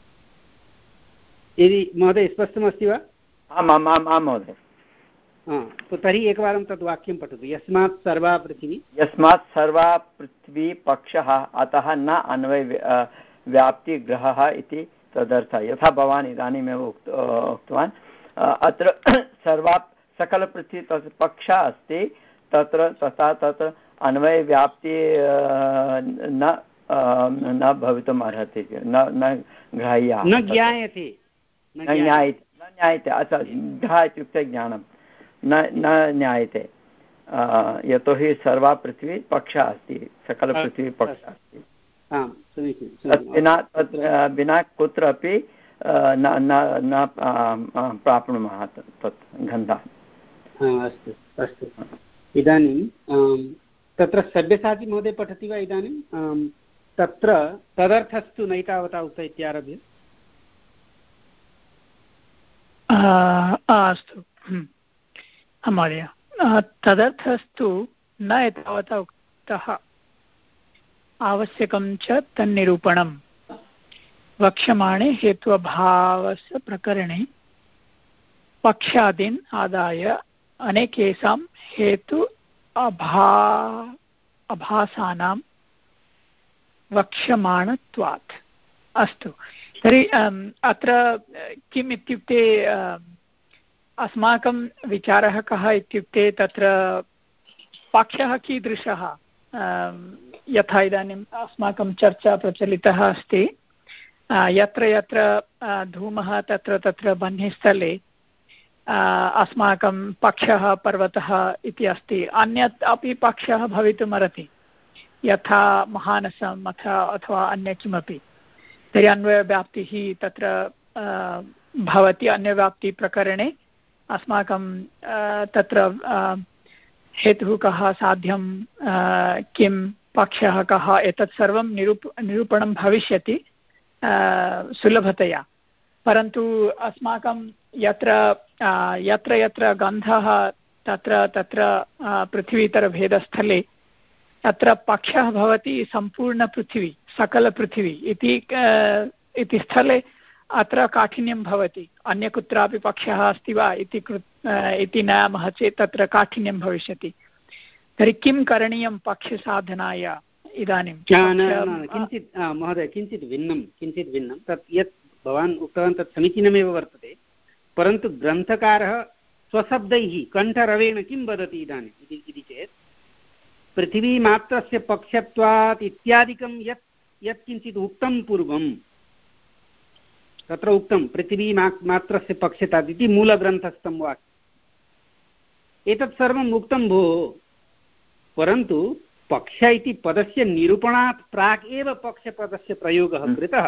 Speaker 1: यदि महोदय स्पष्टमस्ति वा?
Speaker 4: आम् आम् आम् आम् महोदय।
Speaker 1: तो तर्हि एकवारं तद् वाक्यं पठतु। यस्मात् सर्वा पृथिवी
Speaker 4: यस्मात् सर्वा पृथ्वी पक्षः अतः न अन्वय व्याप्तिग्रहः इति तदर्थः। यथा भवान् इदानीमेव उक्त उक्तवान् अत्र सर्वा सकलपृथ्वी तत् पक्षः अस्ति, तत्र तथा तत्र अन्वयव्याप्ति न न भवितुम् अर्हति, न न ग्राह्या,
Speaker 1: न ज्ञायते
Speaker 4: न ज्ञायते न ज्ञायते अथ घ इत्युक्ते ज्ञानं न न ज्ञायते। यतोहि सर्वा पृथ्वी पक्षः अस्ति, सकलपृथ्वी पक्षः अस्ति। विना तत्र विना कुत्रापि न न प्राप्नुमः तत् गन्धः।
Speaker 1: अस्तु अस्तु। इदानीं तत्र सव्यसाची महोदय पठति वा? इदानीं तत्र तदर्थस्तु नैतावता उक्त इत्यारभ्य।
Speaker 5: अस्तु महोदय, तदर्थस्तु न एतावता उक्तः आवश्यकं च तन्निरूपणम् वक्ष्यमाणे हेत्वभावस्य प्रकरणे पक्षादीन् आदाय अनेकेषां हेतु अभा अभासानां वक्ष्यमाणत्वात्। अस्तु, तर्हि अत्र किम् इत्युक्ते अस्माकं विचारः कः इत्युक्ते तत्र पक्षः कीदृशः, यथा इदानीम् अस्माकं चर्चा प्रचलितः अस्ति, यत्र यत्र धूमः तत्र तत्र बह्निस्थले अस्माकं पक्षः पर्वतः इति अस्ति, अन्यत् अपि पक्षः भवितुमर्हति, यथा महानसम् अथवा अथवा अन्य किमपि। तर्हि अन्वयव्याप्तिः तत्र भवति। अन्यव्याप्तिप्रकरणे अस्माकं तत्र हेतुः कः, साध्यं किं, पक्षः कः, एतत् सर्वं निरूप निरूपणं भविष्यति सुलभतया। परन्तु अस्माकं यत्र यत्र यत्र गन्धः तत्र तत्र पृथ्वीतरभेदस्थले तत्र पक्षः भवति सम्पूर्णपृथिवी, सकलपृथिवी इति इति स्थले अत्र काठिन्यं भवति। अन्य कुत्रापि पक्षः अस्ति वा इति कृ इति नयामः चेत् तत्र काठिन्यं भविष्यति। तर्हि किं करणीयं पक्षसाधनाय इदानीं?
Speaker 1: किञ्चित् महोदय किञ्चित् भिन्नं किञ्चित् भिन्नं तत् यत् भवान् उक्तवान् तत् समीचीनमेव वर्तते, परन्तु ग्रन्थकारः स्वशब्दैः कण्ठरवेण किं वदति इदानीम् इति चेत् पृथिवीमात्रस्य पक्षत्वात् इत्यादिकं यत् यत् किञ्चित् उक्तं पूर्वं तत्र उक्तं पृथिवी मात्रस्य पक्षतात् इति मूलग्रन्थस्थं वाक्यम्। एतत् सर्वम् उक्तं भोः, परन्तु पक्ष इति पदस्य निरूपणात् प्राक् एव पक्षपदस्य प्रयोगः कृतः।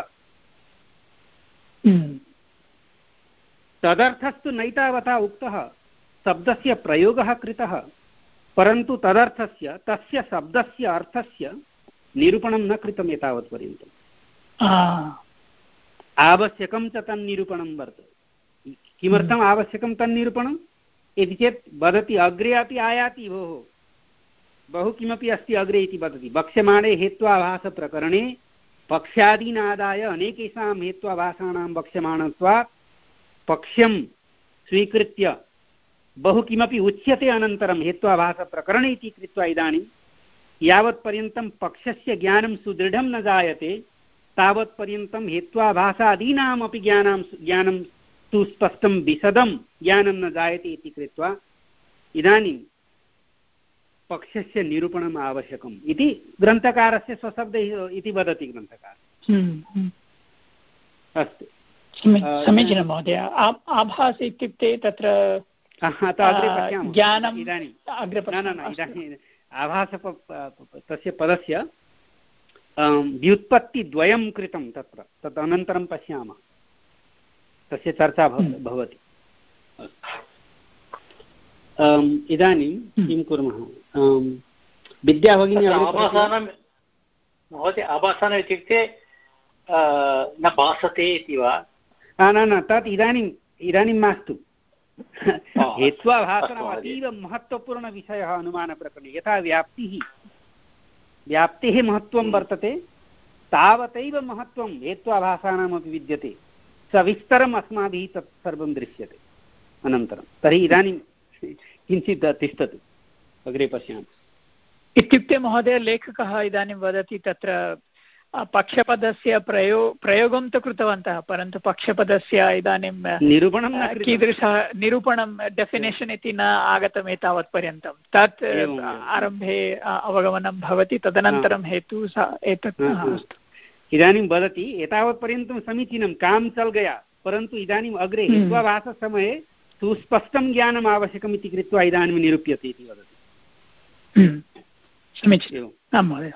Speaker 1: तदर्थस्तु नैतावता उक्तः, शब्दस्य प्रयोगः कृतः, परन्तु तदर्थस्य तस्य शब्दस्य अर्थस्य निरूपणं न कृतम् एतावत्पर्यन्तम्। आवश्यकं च तन्निरूपणं वर्तते। किमर्थम् आवश्यकं तन्निरूपणम् इति चेत् वदति अग्रे अपि आयाति भोः, बहु किमपि अस्ति अग्रे इति वदति। वक्ष्यमाणे हेत्वाभासप्रकरणे पक्षादीनादाय अनेकेषां हेत्वाभासानां वक्ष्यमाणत्वात् पक्ष्यं स्वीकृत्य बहु किमपि उच्यते अनन्तरं हेत्वाभासप्रकरणे इति कृत्वा इदानीं यावत्पर्यन्तं पक्षस्य ज्ञानं सुदृढं न जायते तावत्पर्यन्तं हेत्वाभासादीनामपि ज्ञानं ज्ञानं सुस्पष्टं विशदं ज्ञानं न जायते इति कृत्वा इदानीं पक्षस्य निरूपणम् आवश्यकम् इति ग्रन्थकारस्य स्वशब्दैः इति वदति ग्रन्थकारः। अस्तु,
Speaker 5: समीचीनं महोदय। आभास इत्युक्ते तत्र ज्ञानम्
Speaker 1: इदानीम् इदानीम् आभास तस्य पदस्य व्युत्पत्तिद्वयं कृतं तत्र, तत् अनन्तरं पश्यामः, तस्य चर्चा भवति। इदानीं किं कुर्मः? विद्या भगिनी
Speaker 7: महोदय, आभासानम् इत्युक्ते न भासते इति वा?
Speaker 1: न न तत् इदानीम् इदानीं मास्तु। हेत्वाभासनम् अतीव महत्त्वपूर्णविषयः अनुमानप्रकरणे। यथा व्याप्तिः व्याप्तेः महत्त्वं वर्तते तावतैव महत्त्वं हेत्वाभासानामपि विद्यते। सविस्तरम् अस्माभिः तत् सर्वं दृश्यते अनन्तरं। तर्हि इदानीं किञ्चित् तिष्ठतु, अग्रे पश्यामः।
Speaker 5: इत्युक्ते महोदय लेखकः इदानीं वदति तत्र पक्षपदस्य प्रयो प्रयोगं तु कृतवन्तः, परन्तु पक्षपदस्य इदानीं
Speaker 1: निरूपणं
Speaker 5: कीदृशः निरूपणं डेफिनेशन् इति न आगतम् एतावत्पर्यन्तं। तत् आरम्भे अवगमनं भवति, तदनन्तरं हेतु एतत्। अस्तु,
Speaker 1: इदानीं वदति एतावत्पर्यन्तं समीचीनं, काम चल गया, परन्तु इदानीम् अग्रे हेत्वाभाससमये सुस्पष्टं ज्ञानम् आवश्यकम् इति कृत्वा इदानीं निरूप्यते इति वदति।
Speaker 5: समीचीनम्, आं महोदय।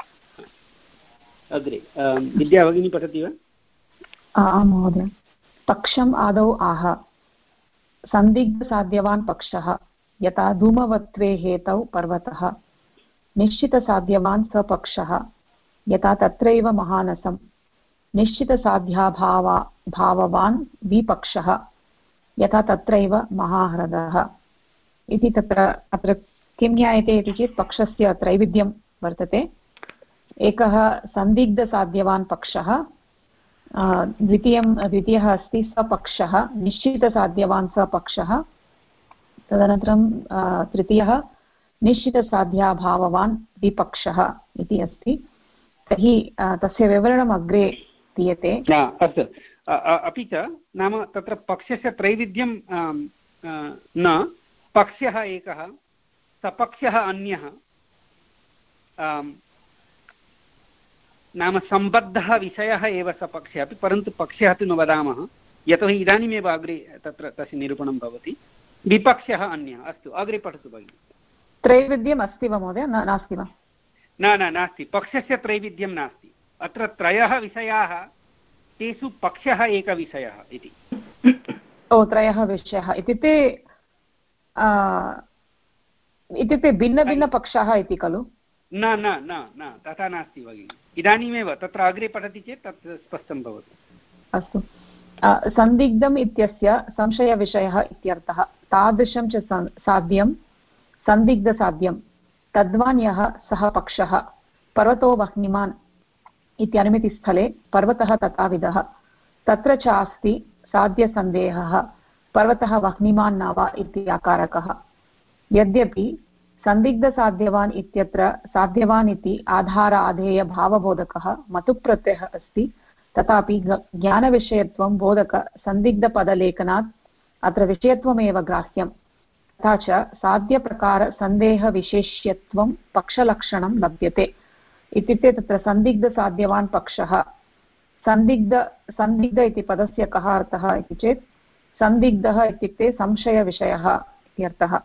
Speaker 1: अग्रे विद्या भगिनी पठति वा?
Speaker 6: आं महोदय। पक्षम् आदौ आह सन्दिग्धसाध्यवान् पक्षः, यथा धूमवत्वे हेतौ पर्वतः। निश्चितसाध्यवान् स पक्षः, यथा तत्रैव महानसं। निश्चितसाध्याभावा भाववान् विपक्षः, यथा तत्रैव महाह्रदः इति। तत्र अत्र किं ज्ञायते इति चेत् पक्षस्य त्रैविध्यं वर्तते। एकः सन्दिग्धसाध्यवान् पक्षः, द्वितीयं द्वितीयः अस्ति स्वपक्षः निश्चितसाध्यवान् स्वपक्षः, तदनन्तरं तृतीयः निश्चितसाध्याभाववान् विपक्षः इति अस्ति। तर्हि तस्य विवरणम् अग्रे दीयते।
Speaker 1: अस्तु, अपि च नाम तत्र पक्षस्य त्रैविध्यं न, पक्षः एकः, सपक्षः अन्यः, नाम सम्बद्धः विषयः एव सपक्षः अपि, परन्तु पक्षः तु न वदामः यतोहि इदानीमेव अग्रे तत्र तस्य निरूपणं भवति। विपक्षः अन्यः। अस्तु, अग्रे पठतु भगिनि।
Speaker 6: त्रैविध्यम् अस्ति वा महोदय? नास्ति वा?
Speaker 1: न न नास्ति, पक्षस्य त्रैविध्यं नास्ति। अत्र त्रयः विषयाः, तेषु पक्षः एकविषयः इति।
Speaker 6: ओ, त्रयः विषयः इत्युक्ते इत्युक्ते भिन्नभिन्नपक्षाः इति खलु?
Speaker 1: न न न न तथा नास्ति भगिनि, इदानीमेव तत्र अग्रे पठति चेत् तत् स्पष्टं भवति।
Speaker 6: अस्तु, सन्दिग्धम् इत्यस्य संशयविषयः इत्यर्थः। तादृशं च साध्यं सन्दिग्धसाध्यं तद्वान् यः सः पक्षः पर्वतो वह्निमान् इत्यनुमितिस्थले पर्वतः तथाविधः तत्र चास्ति साध्यसन्देहः पर्वतः वह्निमान् न वा इति आकारकः। यद्यपि सन्दिग्धसाध्यवान् इत्यत्र साध्यवान् इति आधार आधेय भावबोधकः मतुप्रत्ययः अस्ति, तथापि ज्ञानविषयत्वं बोधक सन्दिग्धपदलेखनात् अत्र विषयत्वमेव ग्राह्यम्। तथा च साध्यप्रकारसन्देहविशेष्यत्वं पक्षलक्षणं लभ्यते। इत्युक्ते तत्र सन्दिग्धसाध्यवान् पक्षः, सन्दिग्ध सन्दिग्ध इति पदस्य कः अर्थः इति चेत् सन्दिग्धः इत्युक्ते संशयविषयः इत्यर्थः।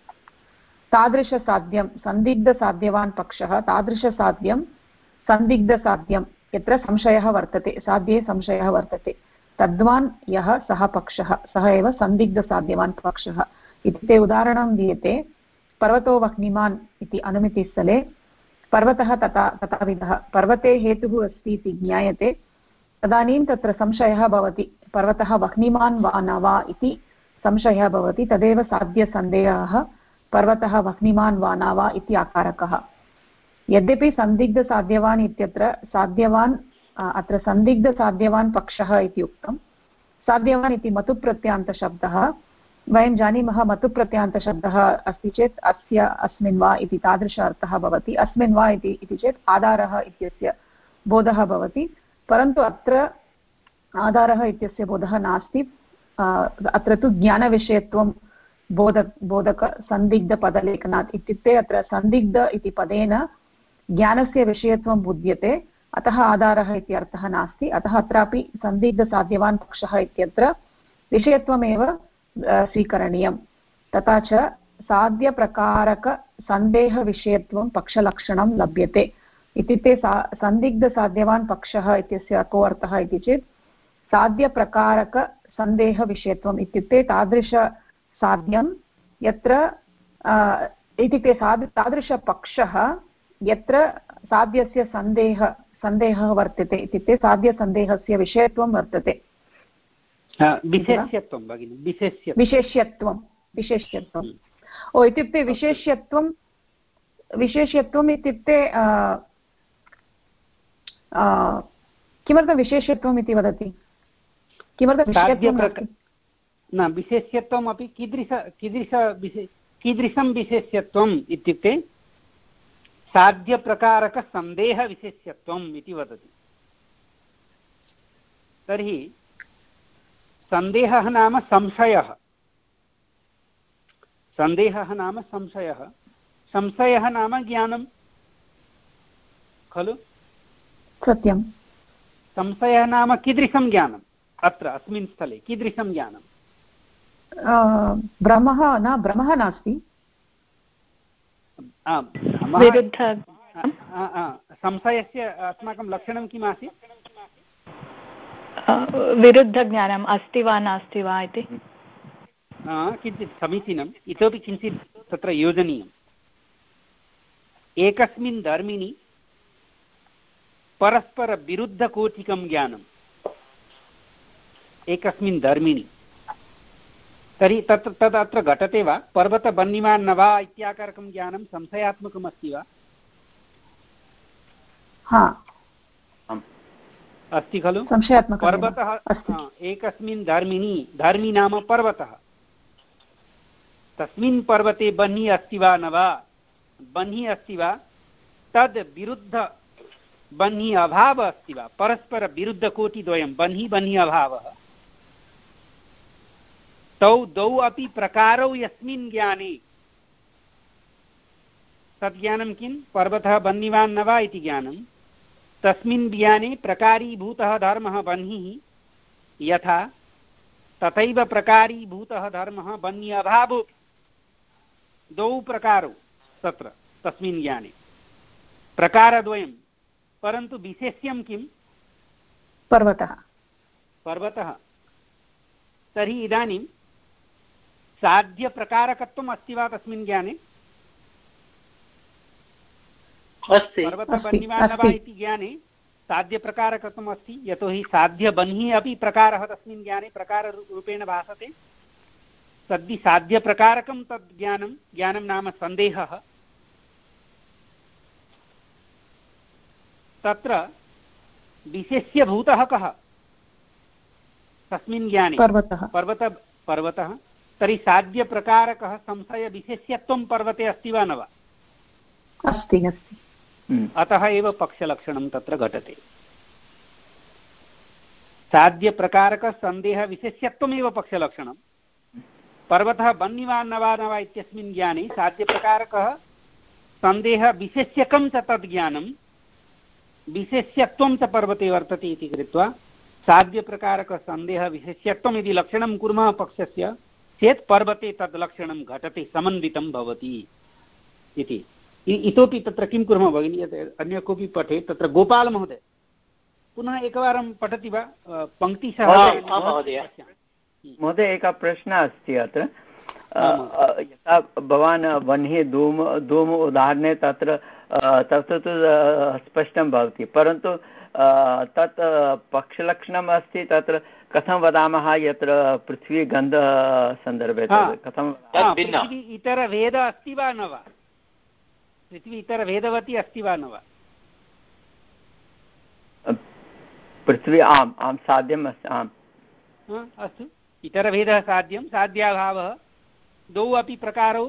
Speaker 6: तादृशसाध्यं सन्दिग्धसाध्यवान् पक्षः, तादृशसाध्यं सन्दिग्धसाध्यं यत्र संशयः वर्तते, साध्ये संशयः वर्तते, तद्वान् यः सः पक्षः, सः एव सन्दिग्धसाध्यवान् पक्षः। इत्युक्ते उदाहरणं दीयते, पर्वतो वह्निमान् इति अनुमितिस्थले पर्वतः तथा तथाविधः, पर्वते हेतुः अस्ति इति ज्ञायते, तदानीं तत्र संशयः भवति, पर्वतः वह्निमान् वा न वा इति संशयः भवति, तदेव साध्यसन्देहः पर्वतः वह्निमान् वा न वा इति आकारकः। यद्यपि सन्दिग्धसाध्यवान् इत्यत्र साध्यवान्, अत्र सन्दिग्धसाध्यवान् पक्षः इति उक्तं, साध्यवान् इति मतुप्रत्ययान्तशब्दः, वयं जानीमः मतुप्रत्ययान्तशब्दः अस्ति चेत् अस्य अस्मिन् वा इति तादृश अर्थः भवति। अस्मिन् वा इति इति चेत् आधारः इत्यस्य बोधः भवति, परन्तु अत्र आधारः इत्यस्य बोधः नास्ति। अत्र तु ज्ञानविषयत्वं बोध बोधकसन्दिग्धपदलेखनात्, इत्युक्ते अत्र सन्दिग्ध इति पदेन ज्ञानस्य विषयत्वं बुध्यते, अतः आधारः इति अर्थः नास्ति। अतः अत्रापि सन्दिग्धसाध्यवान् पक्षः इत्यत्र विषयत्वमेव स्वीकरणीयं। तथा च साध्यप्रकारकसन्देहविषयत्वं पक्षलक्षणं लभ्यते। इत्युक्ते सा सन्दिग्धसाध्यवान् पक्षः इत्यस्य को अर्थः इति चेत् साध्यप्रकारकसन्देहविषयत्वम् इत्युक्ते तादृशसाध्यं यत्र इत्युक्ते साध् तादृशपक्षः यत्र साध्यस्य सन्देह सन्देहः वर्तते, इत्युक्ते साध्यसन्देहस्य विषयत्वं वर्तते।
Speaker 1: विशेष्यत्वं भगिनि,
Speaker 6: विशेष्यत्वं विशेष्यत्वं ओ इत्युक्ते विशेष्यत्वं विशेष्यत्वम् इत्युक्ते किमर्थं विशेष्यत्वम् इति वदति? किमर्थं
Speaker 1: न विशेष्यत्वम् अपि कीदृश कीदृश कीदृशं विशेष्यत्वम् इत्युक्ते साध्यप्रकारकसन्देहविशेष्यत्वम् इति वदति। तर्हि सन्देहः नाम संशयः, सन्देहः नाम संशयः, संशयः नाम ज्ञानं खलु?
Speaker 6: सत्यं।
Speaker 1: संशयः नाम कीदृशं ज्ञानम्? अत्र अस्मिन् स्थले कीदृशं ज्ञानं?
Speaker 6: भ्रमः न, भ्रमः नास्ति,
Speaker 1: संशयस्य अस्माकं लक्षणं किम् आसीत्?
Speaker 8: विरुद्धज्ञानम् अस्ति वा नास्ति वा इति।
Speaker 1: किञ्चित् समीचीनम्, इतोपि किञ्चित् तत्र योजनीयम्। एकस्मिन् धर्मिणि परस्परविरुद्धकोटिकं ज्ञानम्, एकस्मिन् धर्मिणि, तर्हि तत् तद् अत्र घटते वा? पर्वतवह्निमान् न वा इत्याकारकं ज्ञानं संशयात्मकम् अस्ति वा?
Speaker 6: हा
Speaker 1: अस्ति खलु
Speaker 6: संशयात्मकः
Speaker 1: पर्वतः एकस्मिन् धर्मिणी धर्मी नाम पर्वतः तस्मिन् पर्वते बह्निः अस्ति वा न वा बह्निः अस्ति वा तद् विरुद्ध बह्निः अभावः अस्ति वा परस्पर विरुद्धकोटिद्वयं बह्निः बह्निः अभावः तौ द्वौ अपि प्रकारौ यस्मिन् ज्ञाने तद् ज्ञानं किं पर्वतः बह्निवान् न वा इति ज्ञानं तस्मिन् ज्ञाने प्रकारीभूतः धर्मः बह्निः यथा तथैव प्रकारीभूतः धर्मः बह्निः अभावो द्वौ प्रकारौ तत्र तस्मिन् ज्ञाने प्रकारद्वयं परन्तु विशेष्यं किं
Speaker 6: पर्वतः
Speaker 1: पर्वतः तर्हि इदानीं साध्यप्रकारकत्वम् अस्ति वा तस्मिन् ज्ञाने पर्वतबह्निवान् न वा इति ज्ञाने साध्यप्रकारकत्वम् अस्ति यतोहि साध्यबह्निः अपि प्रकारः तस्मिन् ज्ञाने प्रकाररूपेण भासते तद्धि साध्यप्रकारकं तद् ज्ञानं ज्ञानं नाम सन्देहः तत्र विशेष्यभूतः कः तस्मिन् ज्ञाने
Speaker 6: पर्वतः
Speaker 1: पर्वत पर्वतः तर्हि साध्यप्रकारकः संशयविशेष्यत्वं पर्वते अस्ति वा न वा
Speaker 6: अस्ति अस्ति
Speaker 1: अतः एव पक्षलक्षणं तत्र घटते साध्यप्रकारकसन्देहविशेष्यत्वमेव पक्षलक्षणं पर्वतः बह्निवान् न वा न वा इत्यस्मिन् ज्ञाने साध्यप्रकारकः सन्देहविशेष्यकं च तद् ज्ञानं विशेष्यत्वं च पर्वते वर्तते इति कृत्वा साध्यप्रकारकसन्देहविशेष्यत्वम् इति लक्षणं कुर्मः पक्षस्य चेत् पर्वते तद् लक्षणं घटते समन्वितं भवति इति इतोपि तत्र किं कुर्मः भगिनी अन्य कोऽपि पठेत् तत्र गोपालमहोदय पुनः एकवारं पठति वा पङ्क्तिसह
Speaker 4: महोदय एकः प्रश्नः अस्ति अत्र यथा भवान् वह्निः धूम धूम उदाहरणे तत्र तत्र तु स्पष्टं भवति परन्तु तत् पक्षलक्षणम् अस्ति तत्र कथं वदामः यत्र पृथ्वी गन्धसन्दर्भे कथं
Speaker 1: पृथ्वी इतरभेदः अस्ति वा न वा पृथ्वी इतरभेदवती अस्ति वा न वा
Speaker 4: पृथ्वी आम् आं साध्यम् अस्ति आम्
Speaker 1: अस्तु इतरभेदः साध्यं साध्याभावः द्वौ अपि प्रकारौ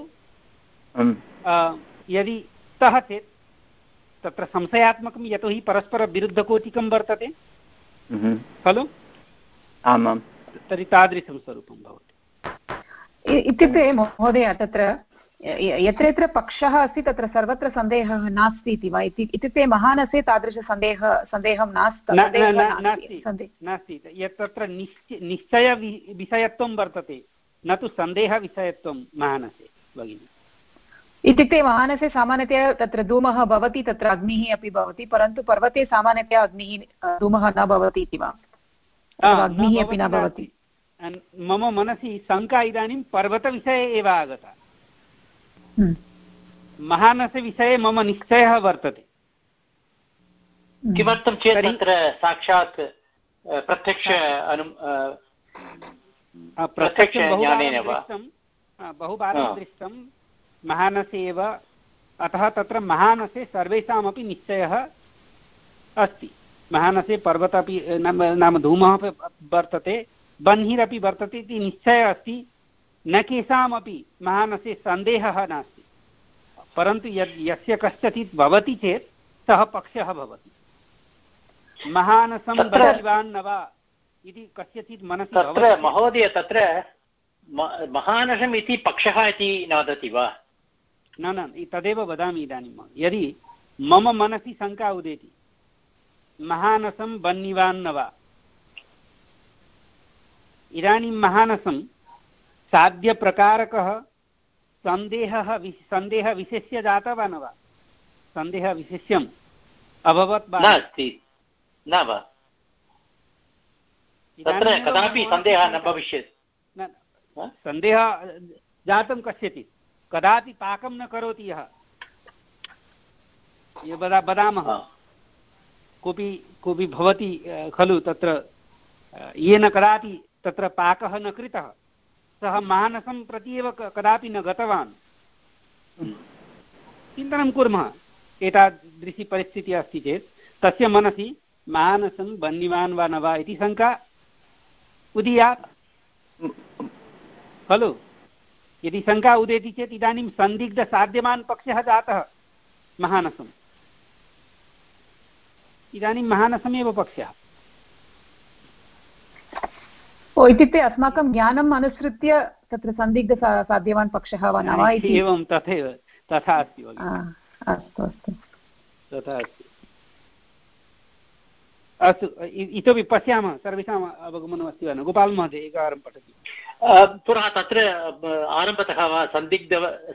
Speaker 1: यदि स्तः चेत् तत्र संशयात्मकं यतोहि परस्परविरुद्धकोटिकं वर्तते खलु
Speaker 4: आमां
Speaker 1: तर्हि तादृशं स्वरूपं भवति
Speaker 6: इत्युक्ते महोदय तत्र यत्र यत्र पक्षः अस्ति तत्र सर्वत्र सन्देहः नास्ति इति वा इत्युक्ते महानसे तादृशसन्देह सन्देहं
Speaker 1: नास्ति नास्ति यत् तत्र निश्चयविषयत्वं वर्तते न तु सन्देहविषयत्वं महानसे भगिनि
Speaker 6: इत्युक्ते महानसे सामान्यतया तत्र धूमः भवति तत्र अग्निः अपि भवति परन्तु पर्वते सामान्यतया अग्निः धूमः न भवति इति वा अग्निः अपि न भवति
Speaker 1: मम मनसि शङ्का इदानीं पर्वतविषये एव आगता महानसविषये मम निश्चयः वर्तते
Speaker 7: किमर्थं चेत् तत्र साक्षात् प्रत्यक्ष प्रत्यक्षज्ञानेन वा
Speaker 1: बहुवारं दृष्टं महानसे एव अतः तत्र महानसे सर्वेषामपि निश्चयः अस्ति महानसे पर्वत अपि नाम नाम धूमः अपि वर्तते बह्निरपि वर्तते इति निश्चयः अस्ति न केषामपि महानसे सन्देहः नास्ति परन्तु यद् यस्य कस्यचित् भवति चेत् सः पक्षः भवति महानसं बह्निवान् न वा इति कस्यचित् मनसि
Speaker 7: तत्र महोदय तत्र महानसम् इति पक्षः इति न वदति वा
Speaker 1: न न तदेव वदामि इदानीं यदि मम मनसि शङ्का उदेति महानसं बह्निवान् न वा इदानीं महानसं साध्यप्रकारकः सन्देहः सन्देहविशेष्य जातः वा न वा सन्देहविशेष्यम् अभवत् वा
Speaker 7: नास्ति न वा तत्र कदापि सन्देहः न भविष्यति
Speaker 1: सन्देहः जातं कस्यचित् कदापि पाकं न करोति यः वदा वदामः कोऽपि कोऽपि भवति खलु तत्र येन कदापि तत्र पाकः न कृतः सः महानसं प्रति एव कदापि न गतवान् चिन्तनं कुर्मः एतादृशी परिस्थितिः अस्ति चेत् तस्य मनसि मानसं वह्निवान् वा न वा इति शङ्का उदीयात् खलु। यदि शङ्का उदेति चेत् इदानीं सन्दिग्धसाध्यमान् पक्षः जातः महानसम्, इदानीं महानसमेव पक्षः।
Speaker 6: ओ इत्युक्ते अस्माकं ज्ञानम् अनुसृत्य तत्र सन्दिग्धसाध्यवान् पक्षः वा न वा इति।
Speaker 1: एवं तथैव तथा अस्ति।
Speaker 6: अस्तु अस्तु
Speaker 1: तथा अस्ति। अस्तु, इतोपि पश्यामः सर्वेषाम् अवगमनम् अस्ति वा न। गोपाल महोदय एकवारं पठति।
Speaker 7: पुनः तत्र आरम्भतः वा सन्दिग्ध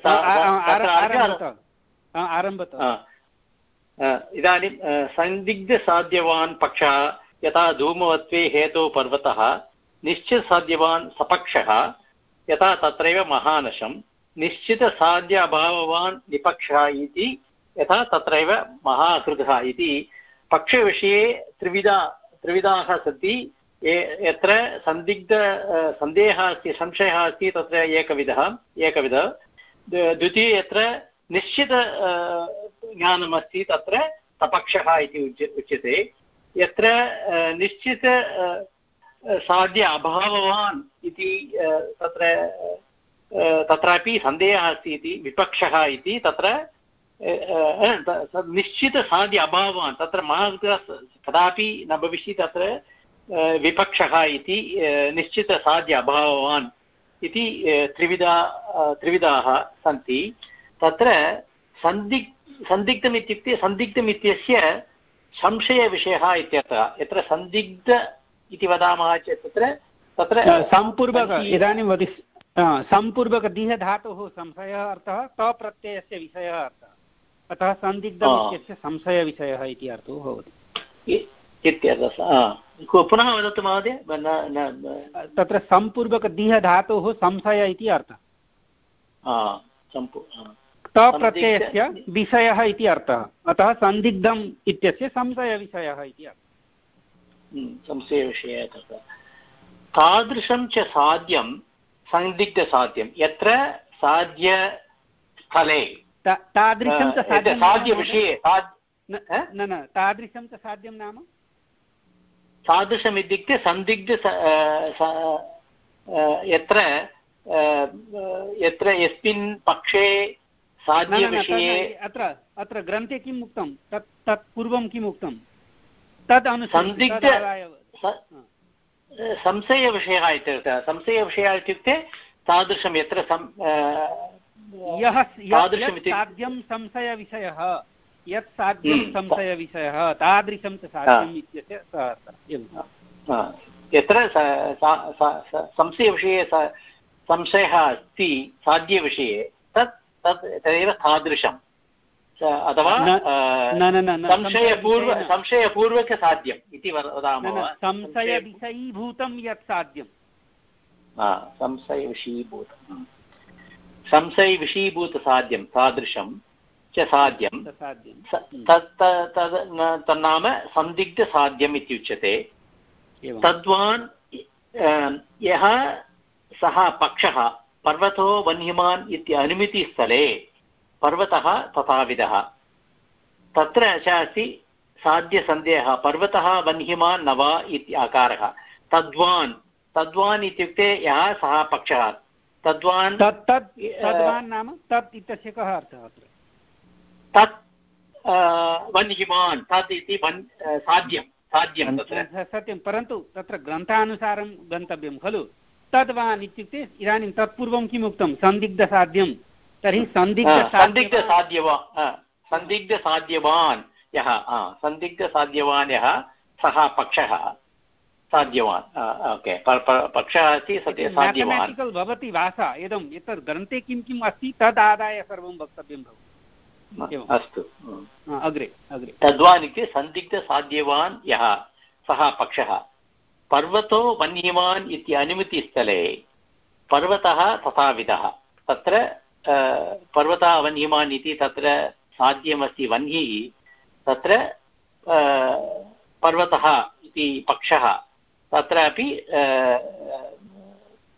Speaker 1: आरम्भतः
Speaker 7: इदानीं सन्दिग्धसाध्यवान् पक्षः यथा धूमवत्वे हेतौ पर्वतः, निश्चितसाध्यवान् सपक्षः यथा तत्रैव महानशं, निश्चितसाध्य अभाववान् निपक्षः इति यथा तत्रैव महाकृतः इति पक्षविषये त्रिविधा त्रिविधाः सन्ति। यत्र सन्दिग्ध सन्देहः अस्ति, संशयः अस्ति, तत्र एकविधः एकविधः द्वितीय यत्र निश्चित ज्ञानमस्ति तत्र सपक्षः इति उच्यते। यत्र निश्चित साध्य अभाववान् इति तत्र तत्रापि सन्देहः अस्ति इति विपक्षः इति तत्र निश्चितसाध्य अभावान् तत्र महाकृतः कदापि न भविष्यति, तत्र विपक्षः इति निश्चितसाध्य अभाववान् इति त्रिविधा त्रिविधाः सन्ति। तत्र सन्दिग् सन्दिग्धम् इत्युक्ते सन्दिग्धम् इत्यस्य संशयविषयः इत्यर्थः। यत्र सन्दिग्ध इति वदामः चेत् तत्र तत्र
Speaker 1: सम्पूर्वक इदानीं वदि सम्पूर्वकदिह धातोः संशयः अर्थः, तप्रत्ययस्य विषयः अर्थः, अतः सन्दिग्धम् इत्यस्य संशयविषयः इति अर्थो भवति
Speaker 7: इत्यर्थः। पुनः वदतु महोदय।
Speaker 1: तत्र सम्पूर्वकदिह धातोः संशय इति अर्थः, तप्रत्ययस्य विषयः इति अर्थः, अतः सन्दिग्धम् इत्यस्य संशयविषयः इति अर्थः।
Speaker 7: संशयविषयः तादृशं च साध्यं सन्दिग्धसाध्यं यत्र साध्यस्थले
Speaker 1: तादृशं च साध्यं
Speaker 7: साध्यविषये
Speaker 1: न न तादृशं च साध्यं नाम
Speaker 7: तादृशम् इत्युक्ते सन्दिग्ध यत्र यत्र यस्मिन् पक्षे साध्यविषये
Speaker 1: अत्र अत्र ग्रन्थे किम् उक्तं तत् तत् पूर्वं किम् उक्तं तद्
Speaker 7: सन्दिग्ध संशयविषयः इत्यर्थः। संशयविषयः इत्युक्ते तादृशं यत्र
Speaker 1: यः साध्यं संशयविषयः, यत् साध्यं संशयविषयः तादृशं च साध्यम् इत्यस्य अर्थः।
Speaker 7: यत्र संशयविषये संशयः अस्ति साध्यविषये तत् तत् तदेव तादृशम् अथवा संशयपूर्व संशयपूर्वकसाध्यम् इति वदामः।
Speaker 1: संशयविषयीभूतं यत् साध्यं
Speaker 7: संशयविषयीभूतं संशयविषयीभूतसाध्यं तादृशं च साध्यं तन्नाम सन्दिग्धसाध्यम् इत्युच्यते। तद्वान् यः सः पक्षः पर्वतो वह्निमान् इति अनुमितिस्थले पर्वतः तथाविधः। तत्र च अस्ति साध्यसन्देहः पर्वतः वह्निमान् न वा इति आकारः। तद्वान् तद्वान् इत्युक्ते यः सः पक्षः तद्वान्
Speaker 1: तद्वान् नाम तत् इत्यस्य कः अर्थः अत्र?
Speaker 7: तत् वह्निमान् तत् इति साध्यं साध्यं तत्र
Speaker 1: सत्यं, परन्तु तत्र ग्रन्थानुसारं गन्तव्यं खलु। तद्वान् इत्युक्ते इदानीं तत्पूर्वं किम् उक्तं सन्दिग्धसाध्यं, तर्हि सन्दिग्ध
Speaker 7: सन्दिग्धसाध्यवान् सन्दिग्धसाध्यवान् यः सन्दिग्धसाध्यवान् यः सः पक्षः साध्यवान् ओके पक्षः अस्ति साध्यवान्
Speaker 1: भवति भाषा इदम् एतत् ग्रन्थे किं किम् अस्ति तदादाय सर्वं वक्तव्यं भवति।
Speaker 7: अस्तु
Speaker 1: अग्रे अग्रे
Speaker 7: तद्वान् इति सन्दिग्धसाध्यवान् यः सः पक्षः पर्वतो वह्निमान् इति अनुमितिस्थले पर्वतः तथाविधः। तत्र पर्वतः वह्निमान् इति तत्र साध्यमस्ति वह्निः, तत्र पर्वतः इति पक्षः तत्रापि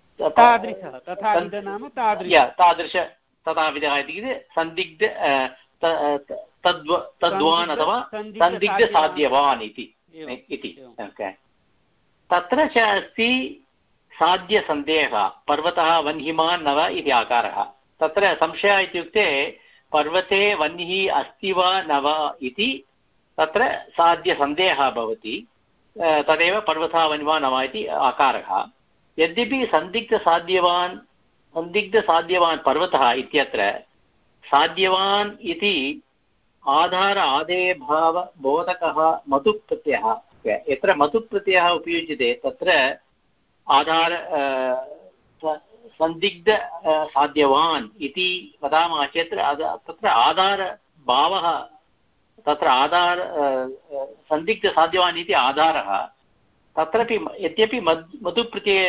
Speaker 1: तादृशः तथाविधः नाम तादृश
Speaker 7: तादृश तथाविधः इति सन्दिग्ध तद्वान् अथवा सन्दिग्धसाध्यवान् इति इति तत्र च अस्ति साध्यसन्देहः पर्वतः वह्निमान् न वा इति आकारः तत्र संशयः इत्युक्ते पर्वते वह्निः अस्ति वा न वा इति तत्र साध्यसन्देहः भवति तदेव पर्वतः वह्निमान् न वा इति आकारः यद्यपि सन्दिग्धसाध्यवान् सन्दिग्धसाध्यवान् पर्वतः इत्यत्र साध्यवान् इति आधार आदेयभाव बोधकः मतुप्रत्ययः यत्र मतुप्रत्ययः उपयुज्यते तत्र आधार सन्दिग्ध साध्यवान् इति वदामः चेत् तत्र आधारभावः तत्र आधार सन्दिग्धसाध्यवान् इति आधारः तत्रापि यद्यपि मधुप्रत्यये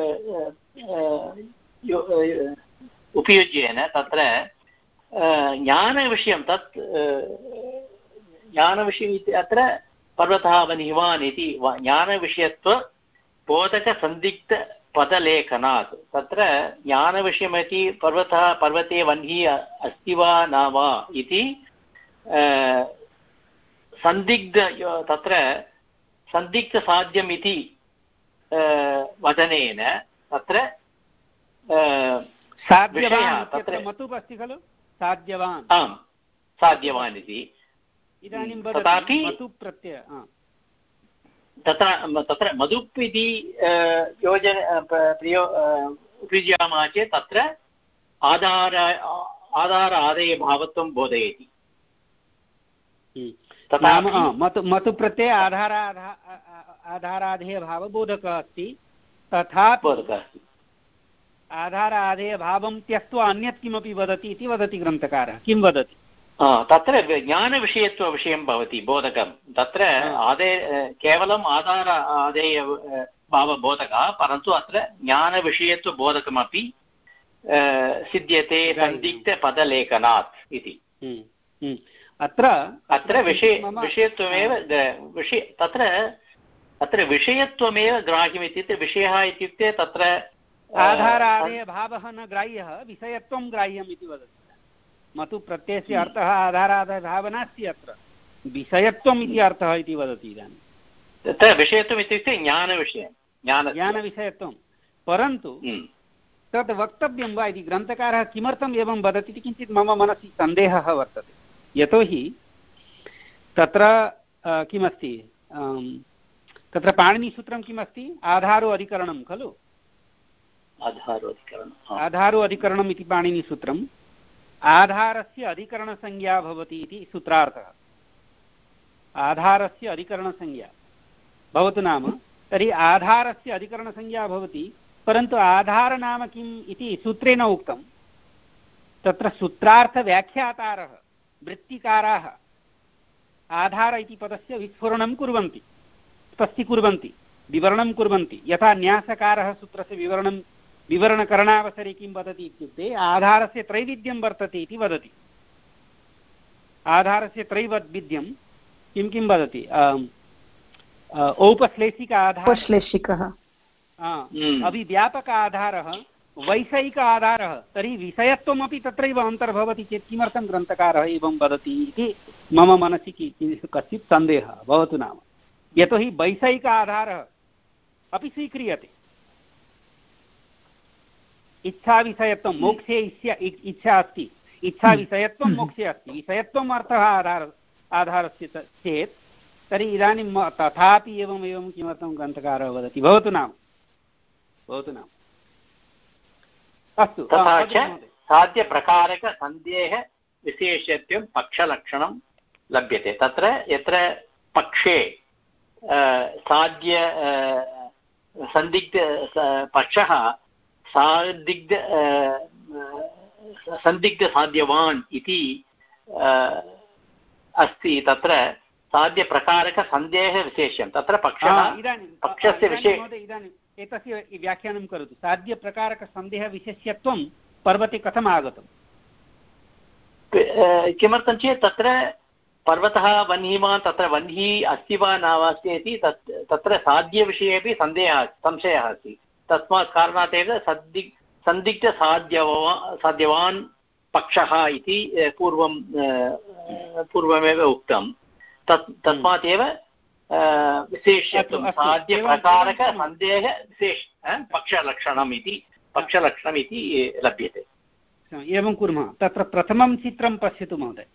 Speaker 7: उपयुज्येन तत्र ज्ञानविषयं तत् ज्ञानविषयम् इति अत्र पर्वतः वह्निवान् इति ज्ञानविषयत्व बोधकसन्दिग्धपदलेखनात् तत्र ज्ञानविषयमिति पर्वतः पर्वते वह्निः अस्ति वा न वा इति सन्दिग्ध तत्र सन्दिग्धसाध्यम् इति वदनेन तत्र
Speaker 1: साध्यवान् मतुप् अस्ति खलु साध्यवान्
Speaker 7: आम् साध्यवान् इति
Speaker 1: इदानीं
Speaker 7: तथापि
Speaker 1: मतुप्रत्यय
Speaker 7: तत्र तत्र मधुप् इति योजन प्रयो उपयुज्यामः चेत् तत्र आधार आधार आदेयभावत्वं बोधयति
Speaker 1: मतुप्रत्यये आधार आधाराधेयभावबोधकः अस्ति तथापि आधाराधेयभावं त्यक्त्वा अन्यत् किमपि वदति इति वदति ग्रन्थकारः किं वदति
Speaker 7: तत्र ज्ञानविषयत्वविषयं भवति बोधकं तत्र आदे केवलम् आधार आदेय भावबोधकः परन्तु अत्र ज्ञानविषयत्वबोधकमपि सिद्ध्यते सन्दिग्धपदलेखनात् इति
Speaker 1: अत्र
Speaker 7: अत्र विषय विषयत्वमेव विषय तत्र अत्र विषयत्वमेव ग्राह्यम् इत्युक्ते विषयः इत्युक्ते तत्र
Speaker 1: आधारादेयभावः न ग्राह्यः विषयत्वं ग्राह्यम् इति वदति मतु प्रत्ययस्य अर्थः आधारादेयभावः नास्ति अत्र विषयत्वम् इति अर्थः इति वदति इदानीं
Speaker 7: तत्र विषयत्वम् इत्युक्ते ज्ञानविषयं ज्ञान
Speaker 1: ज्ञानविषयत्वं परन्तु तद् वक्तव्यं वा इति ग्रन्थकारः किमर्थम् एवं वदति इति किञ्चित् मम मनसि सन्देहः वर्तते यतोहि तत्र किमस्ति तत्र पाणिनिसूत्रं किमस्ति आधारो अधिकरणं खलु आधारो अधिकरणम् इति पाणिनिसूत्रम् आधारस्य अधिकरणसंज्ञा भवति इति सूत्रार्थः आधारस्य अधिकरणसंज्ञा भवतु नाम तर्हि आधारस्य अधिकरणसंज्ञा भवति परन्तु आधार नाम किम् इति सूत्रेण उक्तं तत्र सूत्रार्थव्याख्यातारः वृत्तिकाराः आधार इति पदस्य विस्फुरणं कुर्वन्ति स्पष्टीकुर्वन्ति विवरणं कुर्वन्ति यथा न्यासकारः सूत्रस्य विवरणं विवरणकरणावसरे किं वदति इत्युक्ते आधारस्य त्रैविध्यं वर्तते इति वदति आधारस्य त्रैविध्यं किं किं वदति औपश्लेषिक आधारः अभिव्यापक आधारः वैषयिक आधारः तर्हि विषयत्वमपि तत्रैव अन्तर्भवति चेत् किमर्थं ग्रन्थकारः एवं वदति इति मम मनसि कश्चित् सन्देहः भवतु नाम यतोहि वैषयिक आधारः अपि स्वीक्रियते इच्छाविषयत्वं मोक्षे इच्छा अस्ति इच्छाविषयत्वं मोक्षे अस्ति विषयत्वम् अर्थः आधार आधारस्य चेत् तर्हि इदानीं तथापि एवम् एवं किमर्थं ग्रन्थकारः वदति भवतु नाम भवतु नाम अस्तु
Speaker 7: तथा च साध्यप्रकारकसन्देह विशेषत्वं पक्षलक्षणं लभ्यते तत्र यत्र पक्षे साध्य सन्दिग्ध पक्षः सादिग्ध सन्दिग्धसाध्यवान् इति अस्ति तत्र साध्यप्रकारकसन्देहविशेष्यं तत्र पक्षः पक्षस्य विषये
Speaker 1: इदानीम् एतस्य व्याख्यानं करोतु साध्यप्रकारकसन्देहविशेष्यत्वं पर्वते कथम् आगतम्
Speaker 7: किमर्थं चेत् तत्र पर्वतः वह्निमान् तत्र वह्निः अस्ति वा न वा अस्ति इति तत् तत्र साध्यविषये अपि सन्देहः संशयः अस्ति तस्मात् कारणात् एव सद्दि सन्दिग्धसाध्यवा साध्यवान् पक्षः इति पूर्वं पूर्वमेव उक्तं तत् तस्मात् एव विशेष्यत्वं साध्यप्रकारकसन्देहविशेष पक्षलक्षणम् इति पक्षलक्षणम् इति लभ्यते।
Speaker 1: एवं कुर्मः। तत्र प्रथमं चित्रं पश्यतु महोदय,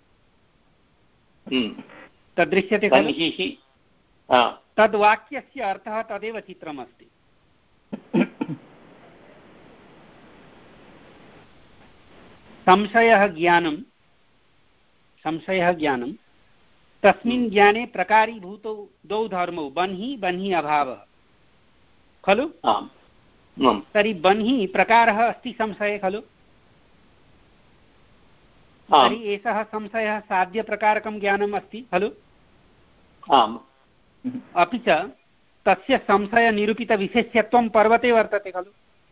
Speaker 1: तद्दृश्यते खलु? तद्वाक्यस्य अर्थः तदेव चित्रमस्ति। संशयः ज्ञानं संशयः ज्ञानं तस्मिन् ज्ञाने प्रकारीभूतौ द्वौ धर्मौ बन्हि बन्हि अभावः खलु? तर्हि बन्हि प्रकारः अस्ति संशये खलु? तर्हि एषः संशयः साध्यप्रकारकं ज्ञानम् अस्ति खलु? अपि च तस्य संशयनिरूपितविशेष्यत्वं पर्वते वर्तते खलु?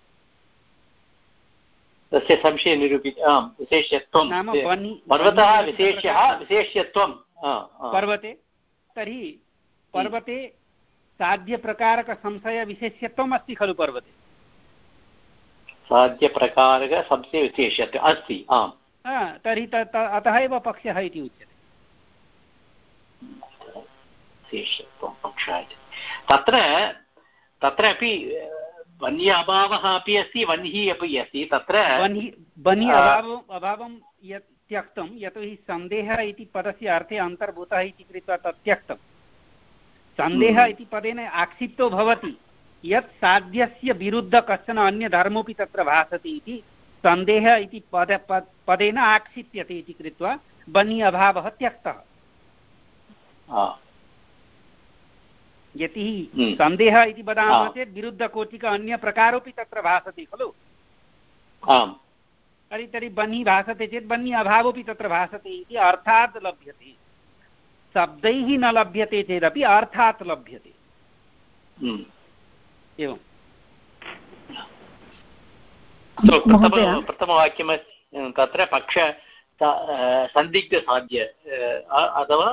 Speaker 7: तस्य संशयनिरूपित विशेष्यत्वं
Speaker 1: नाम
Speaker 7: पर्वतः विशेष्यः विशेष्यत्वं
Speaker 1: पर्वते। तर्हि पर्वते साध्यप्रकारकसंशयविशेष्यत्वम् अस्ति खलु पर्वते?
Speaker 7: साध्यप्रकारकसंशयविशेष्यत्वम् अस्ति, आम्।
Speaker 1: तर्हि अतः एव पक्षः इति उच्यते।
Speaker 7: तत्र तत्रापि वन्य अभावः अपि अस्ति, वह्निः अपि अस्ति। तत्र
Speaker 1: वह्नि अभावम् अभावं यत् त्यक्तं, यतोहि सन्देहः इति पदस्य अर्थे अन्तर्भूतः इति कृत्वा तत् त्यक्तं। सन्देहः इति पदेन आक्षिप्तो भवति यत् साध्यस्य विरुद्ध कश्चन अन्यधर्मोऽपि तत्र भासते इति सन्देहः इति पद पदेन आक्षिप्यते इति कृत्वा वह्नि अभावः त्यक्तः। यदि सन्देहः इति वदामः चेत् विरुद्धकोटिक अन्यप्रकारोऽपि तत्र भासते खलु? तर्हि तर्हि वह्नि भासते चेत् वह्नि अभावोऽपि तत्र भासते इति अर्थात् लभ्यते। शब्दैः न लभ्यते चेदपि अर्थात् लभ्यते। एवं
Speaker 7: प्रथमवाक्यमस्ति तत्र पक्ष सन्दिग्धसाध्य अथवा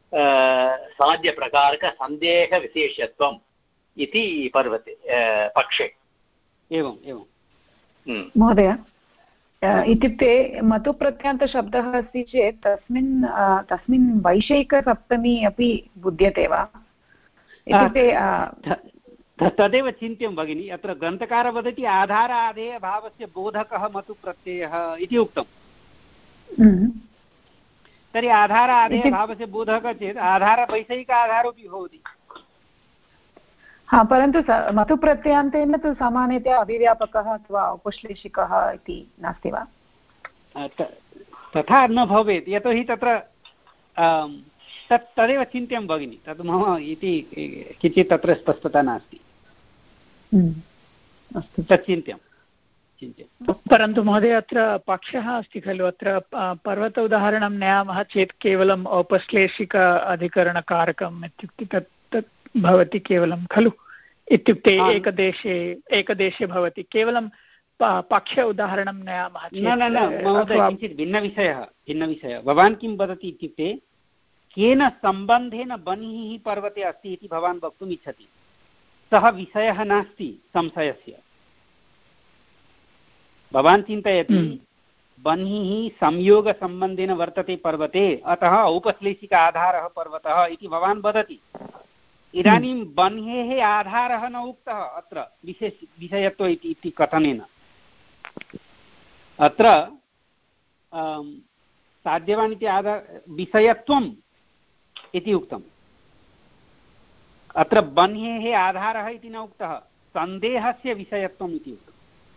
Speaker 7: साध्यप्रकारकसन्देहविशेष्यत्वम् इति पर्वते पक्षे।
Speaker 1: एवम् एवं
Speaker 6: महोदय, इत्युक्ते मतुप्रत्यान्तशब्दः अस्ति चेत् तस्मिन् तस्मिन् वैषयिकसप्तमी अपि बुध्यते वा? इत्युक्ते
Speaker 1: तदेव चिन्त्यं भगिनि। अत्र ग्रन्थकारः वदति आधार आधेय भावस्य बोधकः मतुप्रत्ययः इति उक्तम्। तर्हि आधार आधेय भावस्य बोधकः चेत् आधार वैषयिक आधारोऽपि भवति।
Speaker 6: हा, परन्तु मतुप्रत्ययान्तेन तु सामान्यतया अभिव्यापकः अथवा उपश्लेषिकः इति नास्ति वा?
Speaker 1: तथा न भवेत्, यतोहि तत्र तत् तदेव चिन्त्यं भगिनि। तद् मम इति किञ्चित् तत्र स्पष्टता नास्ति।
Speaker 6: अस्तु,
Speaker 1: तत् चिन्त्यं चिन्त्यं
Speaker 5: परन्तु महोदय अत्र पक्षः अस्ति खलु? अत्र पर्वत उदाहरणं नयामः चेत् केवलम् औपश्लेषिक अधिकरणकारकम् इत्युक्ते तत् तत् भवति केवलं खलु? इत्युक्ते एकदेशे एकदेशे भवति केवलं पक्ष उदाहरणं नयामः चेत्।
Speaker 1: न न न महोदय, किञ्चित् भिन्नविषयः भिन्नविषयः भवान् किं वदति इत्युक्ते केन सम्बन्धेन बन्हिः पर्वते अस्ति इति भवान् वक्तुम् इच्छति। सः विषयः नास्ति संशयस्य। भवान् चिन्तयति बन्हिः संयोगसम्बन्धेन वर्तते पर्वते, अतः औपश्लेषिक आधारः पर्वतः इति भवान् वदति। इदानीं बन्हेः आधारः न उक्तः अत्र विशेष विषयत्व इति कथनेन। अत्र साध्यवान् इति आधार विषयत्वम् इति उक्तम्। अत्र बन्हेः आधारः इति न उक्तः, सन्देहस्य विषयत्वम् इति उक्तम्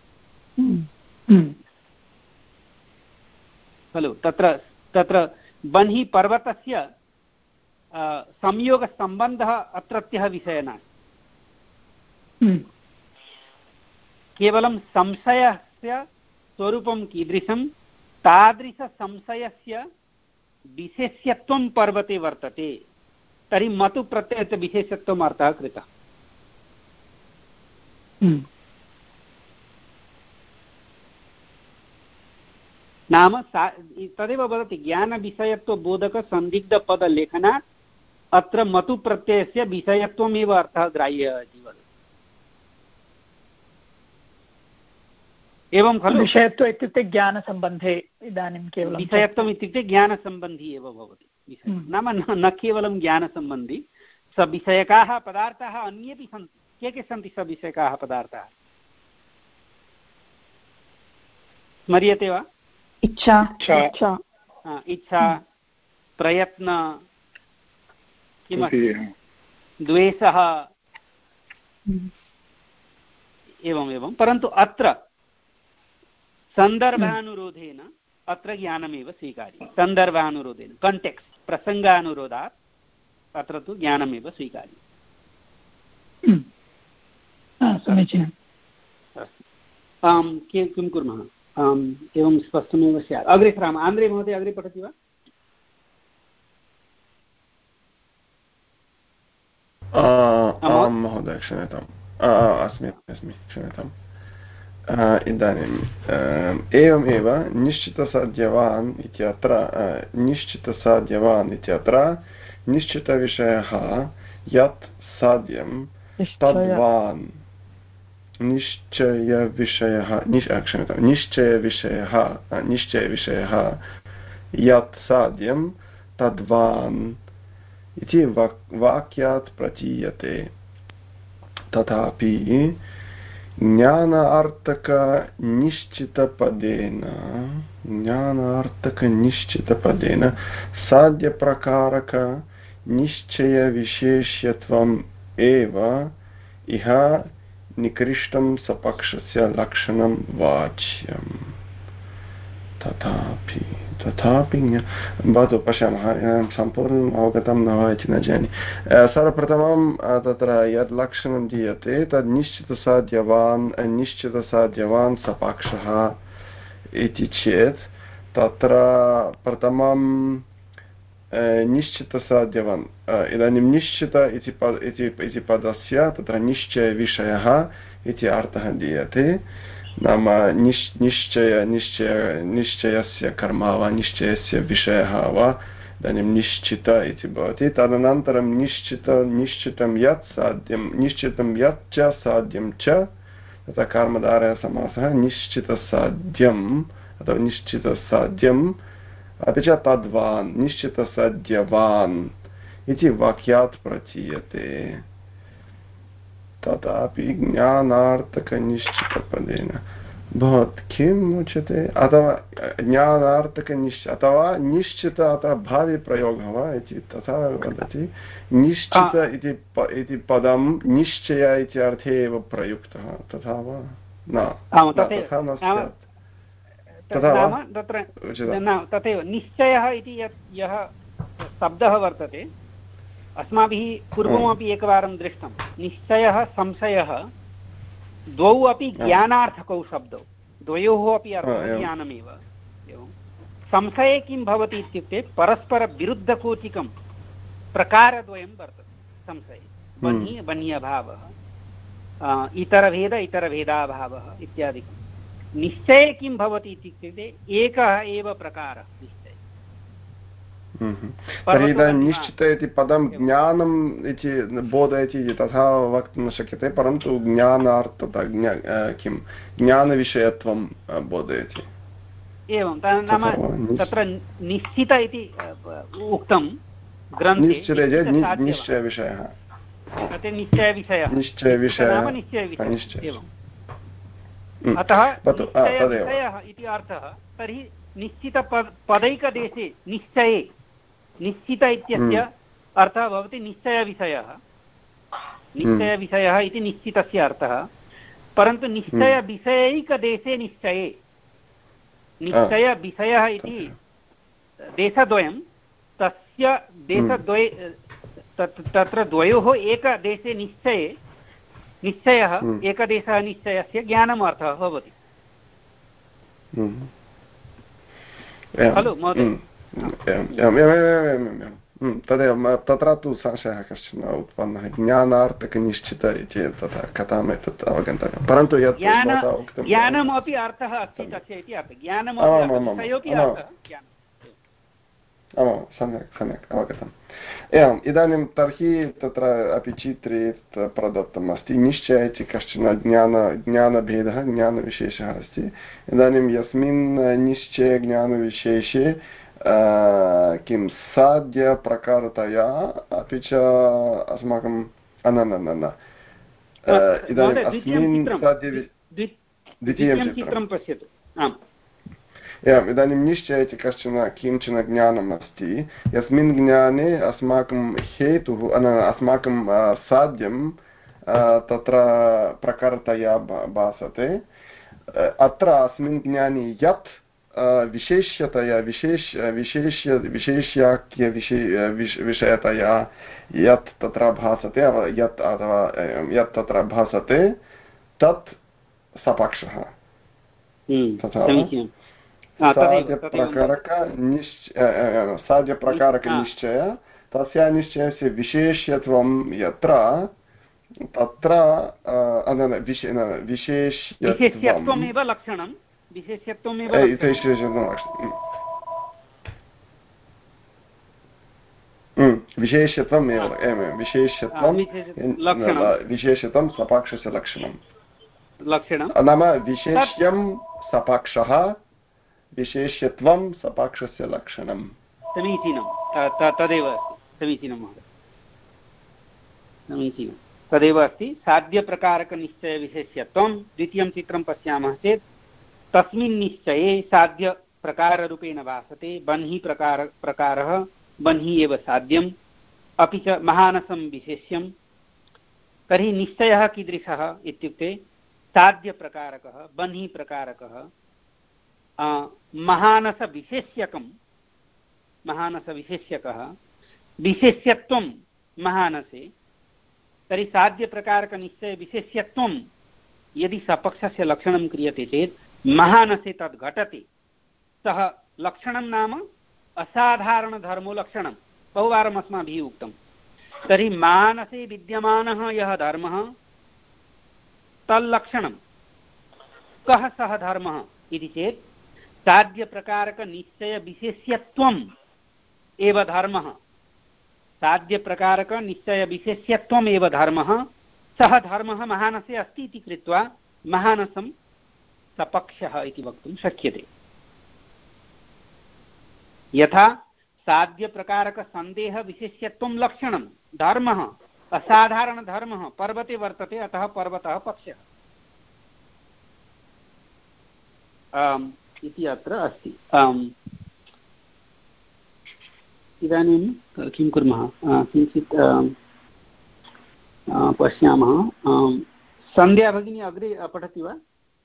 Speaker 1: खलु? तत्र तत्र बन्हि पर्वतस्य संयोगसम्बन्धः अत्रत्यः विषयः नास्ति। केवलं संशयस्य स्वरूपं कीदृशं, तादृशसंशयस्य विशेष्यत्वं पर्वते वर्तते। तर्हि मतु प्रत्ययस्य विशेषत्वम् अर्थः कृतः। नाम तदेव वदति ज्ञानविषयत्वबोधकसन्दिग्धपदलेखनात् अत्र मतु प्रत्ययस्य विषयत्वमेव अर्थः ग्राह्यः इति वदति। एवं खलु
Speaker 5: विषयत्व इत्युक्ते ज्ञानसम्बन्धे इदानीं केवलं
Speaker 1: विषयत्वम् इत्युक्ते ज्ञानसम्बन्धी एव भवति नाम न केवलं ज्ञानसम्बन्धी सविषयकाः पदार्थाः अन्येपि सन्ति के के सन्ति सविषयकाः पदार्थाः स्मर्यते वा
Speaker 6: इच्छा
Speaker 5: इच्छा
Speaker 1: इच्छा प्रयत्न किमस्ति द्वेषः एवम् एवं परन्तु अत्र सन्दर्भानुरोधेन अत्र ज्ञानमेव स्वीकार्यं सन्दर्भानुरोधेन काण्टेक्स्ट् प्रसङ्गानुरोधात् अत्र तु ज्ञानमेव स्वीकार्यं
Speaker 5: समीचीनम्
Speaker 1: आं किं कुर्मः आम् एवं स्पष्टमेव स्यात् अग्रे सरामः आन्द्रे महोदय अग्रे पठति वा
Speaker 9: आं महोदय क्षम्यताम् अस्मि अस्मि क्षम्यताम् इदानीम् एवमेव निश्चितसाध्यवान् इत्यत्र निश्चितसाध्यवान् इत्यत्र निश्चितविषयः यत् साध्यं तद्वान् निश्चयविषयः क्षम्यतां निश्चयविषयः निश्चयविषयः यत् साध्यं तद्वान् इति वाक्यात् प्रतीयते तथापि ज्ञानार्थकनिश्चितपदेन ज्ञानार्थकनिश्चितपदेन साध्यप्रकारकनिश्चयविशेष्यत्वम् एव इह निकृष्टं सपक्षस्य लक्षणं वाच्यम् तथापि तथापि भवतु पश्यामः सम्पूर्णम् अवगतं न वा इति न जाने सर्वप्रथमं तत्र यद् लक्षणं दीयते तद् निश्चितसाध्यवान् निश्चितसाध्यवान् सपक्षः इति चेत् तत्र प्रथमं निश्चितसाध्यवान् इदानीं निश्चित इति पद इति पदस्य तत्र निश्चयविषयः इति अर्थः दीयते नाम निश् निश्चय निश्चय निश्चयस्य कर्म वा निश्चयस्य विषयः वा इदानीं निश्चित इति भवति तदनन्तरं निश्चित निश्चितं यत् साध्यं निश्चितं यत् च साध्यं च तथा कर्मधारयसमासः निश्चितसाध्यम् अथवा निश्चितसाध्यम् अपि च तद्वान् निश्चितसाध्यवान् इति वाक्यात् प्रतीयते तथापि ज्ञानार्थकनिश्चितपदेन भवत् किम् उच्यते अथवा ज्ञानार्थकनिश्च अथवा निश्चित अथवा भाविप्रयोगः वा इति तथा वदति निश्चित इति पदं निश्चय इति अर्थे एव प्रयुक्तः तथा वा न तथा न स्यात्
Speaker 1: तथैव निश्चयः इति यः शब्दः वर्तते अस्माभिः पूर्वमपि एकवारं दृष्टं निश्चयः संशयः द्वौ अपि ज्ञानार्थकौ शब्दौ द्वयोः अपि अर्थः ज्ञानमेव एवं संशये किं भवति इत्युक्ते परस्परविरुद्धकोटिकं प्रकारद्वयं वर्तते संशये बन्ही बन्ह्यभावः इतरभेद इतरभेदाभावः इत्यादिकं निश्चये किं भवति इत्युक्ते एकः एव प्रकारः निश्चयः
Speaker 9: तर्हि इदानीं निश्चित इति पदं ज्ञानम् इति बोधयति तथा वक्तुं न शक्यते परन्तु ज्ञानार्थता किं ज्ञानविषयत्वं बोधयति
Speaker 1: एवं नाम तत्र निश्चित इति उक्तं ग्रन्थे
Speaker 9: निश्चयविषयः
Speaker 1: निश्चयविषयः
Speaker 9: निश्चयविषयः
Speaker 1: एवम् अतः निश्चयविषयः इति अर्थः तर्हि निश्चितपदैकदेशे निश्चये निश्चित इत्यस्य अर्थः भवति निश्चयविषयः निश्चयविषयः इति निश्चितस्य अर्थः परन्तु निश्चयविषयैकदेशे निश्चये निश्चयविषयः इति देशद्वयं तस्य देशद्वये तत्र द्वयोः एकदेशे निश्चये निश्चयः एकदेशः निश्चयस्य ज्ञानम् अर्थः भवति खलु महोदय
Speaker 9: तदेव तत्र तु संशयः कश्चन उत्पन्नः ज्ञानार्थकनिश्चित इति तथा कथाम् एतत् अवगन्तव्यं परन्तु यत्
Speaker 1: ज्ञानमपि अर्थः अस्ति तस्य इति अर्थः ज्ञानमपि
Speaker 9: आमां सम्यक् सम्यक् अवगतम्। एवम् इदानीं तर्हि तत्र अपि चित्रे प्रदत्तम् अस्ति निश्चय इति कश्चन ज्ञान ज्ञानभेदः ज्ञानविशेषः अस्ति। इदानीं यस्मिन् निश्चयज्ञानविशेषे किं साध्यप्रकारतया अपि च अस्माकं न न न न इदानीम् अस्मिन् साध्य द्वितीयं चित्रं
Speaker 1: पश्यतु।
Speaker 9: एवम् इदानीं निश्चय इति कश्चन किञ्चन ज्ञानम् अस्ति यस्मिन् ज्ञाने अस्माकं हेतुः अस्माकं साध्यं तत्र प्रकारतया भासते। अत्र अस्मिन् ज्ञाने यत् विशेष्यतया विशेष विशेष्य विशेष्याख्य विषयतया यत् तत्र भासते यत् अथवा यत् तत्र भासते तत् सपक्षः। तथा साध्यप्रकारकनिश्चय साध्यप्रकारकनिश्चय तस्य निश्चयस्य विशेष्यत्वं यत्र तत्र
Speaker 1: विशेष्यत्वमेव लक्षणं विशेष्यत्वमेव
Speaker 9: विशेष्यत्वमेव एवं विशेष्यत्वं विशेष्यत्वं सपाक्षस्य लक्षणं
Speaker 1: लक्षणं
Speaker 9: नाम विशेष्यं सपाक्षः विशेष्यत्वं सपाक्षस्य लक्षणं।
Speaker 1: समीचीनं तदेव अस्ति समीचीनं महोदय समीचीनं तदेव अस्ति साध्यप्रकारकनिश्चयविशेष्यत्वं। द्वितीयं चित्रं पश्यामः चेत् तस्मिन् निश्चये साध्यप्रकाररूपेण भासते बन्ही प्रकार प्रकारः बन्ही एव साध्यम् अपि च महानसं विशेष्यं। तर्हि निश्चयः कीदृशः इत्युक्ते साध्यप्रकारकः बन्ही प्रकारकः महानसविशेष्यकं महानसविशेष्यकः विशेष्यत्वं महानसे। तर्हि साध्यप्रकारकनिश्चयविशेष्यत्वं यदि सपक्षस्य लक्षणं क्रियते चेत् महानसे तद् घटते। सः लक्षणं नाम असाधारणधर्मो लक्षणं बहुवारम् अस्माभिः उक्तं। तर्हि मानसे विद्यमानः यः धर्मः तल्लक्षणं कः सः धर्मः इति चेत् साध्यप्रकारकनिश्चयविशेष्यत्वम् एव धर्मः साध्यप्रकारकनिश्चयविशेष्यत्वम् एव धर्मः। सः धर्मः महानसे अस्ति इति कृत्वा महानसं सपक्षः इति वक्तुं शक्यते। यथा साध्यप्रकारकसन्देहविशेष्यत्वं लक्षणं धर्मः असाधारणधर्मः पर्वते वर्तते अतः पर्वतः पक्षः इति अत्र अस्ति। इदानीं किं कुर्मः किञ्चित् पश्यामः। सन्ध्या भगिनी अग्रे पठति वा?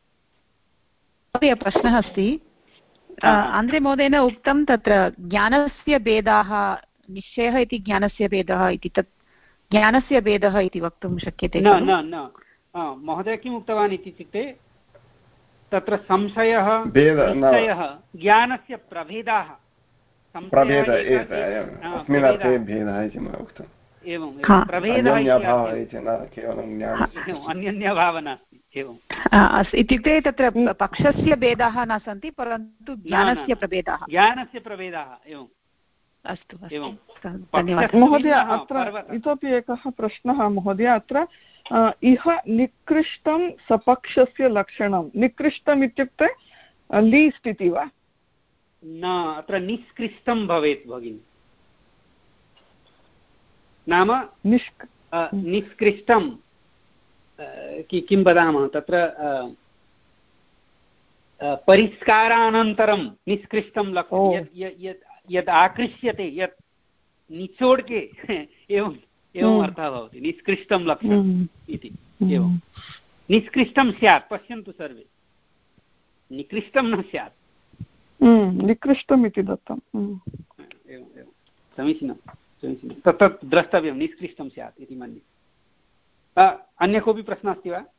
Speaker 6: प्रश्नः अस्ति। आन्द्रे महोदयेन उक्तं तत्र ज्ञानस्य भेदाः निश्चयः इति ज्ञानस्य भेदः इति तत् ज्ञानस्य भेदः इति वक्तुं शक्यते?
Speaker 1: न न न महोदय किम् उक्तवान् इत्युक्ते तत्र संशयः निश्चयः ज्ञानस्य प्रभेदाः
Speaker 9: प्रभेदः अस्मिन् अर्थे भेदः इति मया उक्तम्।
Speaker 1: एवं प्रभेदः अन्यन्यभावः नास्ति एवम्
Speaker 6: इत्युक्ते तत्र पक्षस्य भेदाः न सन्ति परन्तु ज्ञानस्य प्रभेदाः
Speaker 1: ज्ञानस्य प्रभेदाः एवम्
Speaker 6: अस्तु
Speaker 1: एवं
Speaker 2: धन्यवादः महोदय। अत्र इतोपि एकः प्रश्नः महोदय। अत्र इह निकृष्टं सपक्षस्य लक्षणं निकृष्टम् इत्युक्ते लीस्ट् इति वा?
Speaker 1: न अत्र निष्कृष्टं भवेत् भगिनि नाम निष्कृष्टं किं वदामः तत्र परिष्कारानन्तरं निष्कृष्टं लक्षणं यत् यद् आकृष्यते यत् निचोड्के एवम् एवम् अर्थः भवति निष्कृष्टं लक्षणम् इति। एवं निष्कृष्टं स्यात् पश्यन्तु सर्वे निकृष्टं न स्यात्
Speaker 2: निकृष्टम् इति दत्तम्।
Speaker 1: एवम् एवं समीचीनं समीचीनं तत् तत् द्रष्टव्यं निष्कृष्टं स्यात् इति मन्ये। अन्य कोऽपि प्रश्नः अस्ति वा?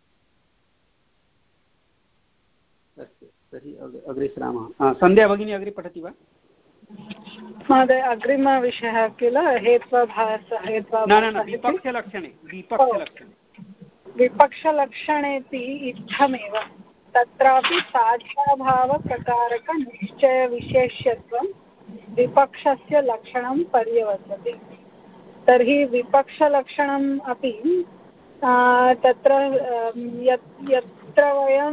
Speaker 1: अस्तु तर्हि अग्रे सरामः। सन्ध्या भगिनी अग्रे पठति वा?
Speaker 2: महोदय अग्रिमविषयः किल हेत्वाभासः
Speaker 1: विपक्षलक्षणे विपक्षलक्षणे
Speaker 2: विपक्षलक्षणेति इत्थमेव तत्रापि साध्याभावप्रकारकनिश्चयविशेष्यत्वं
Speaker 10: विपक्षस्य लक्षणं पर्यवसति। तर्हि विपक्षलक्षणम् अपि तत्र यत्र वयं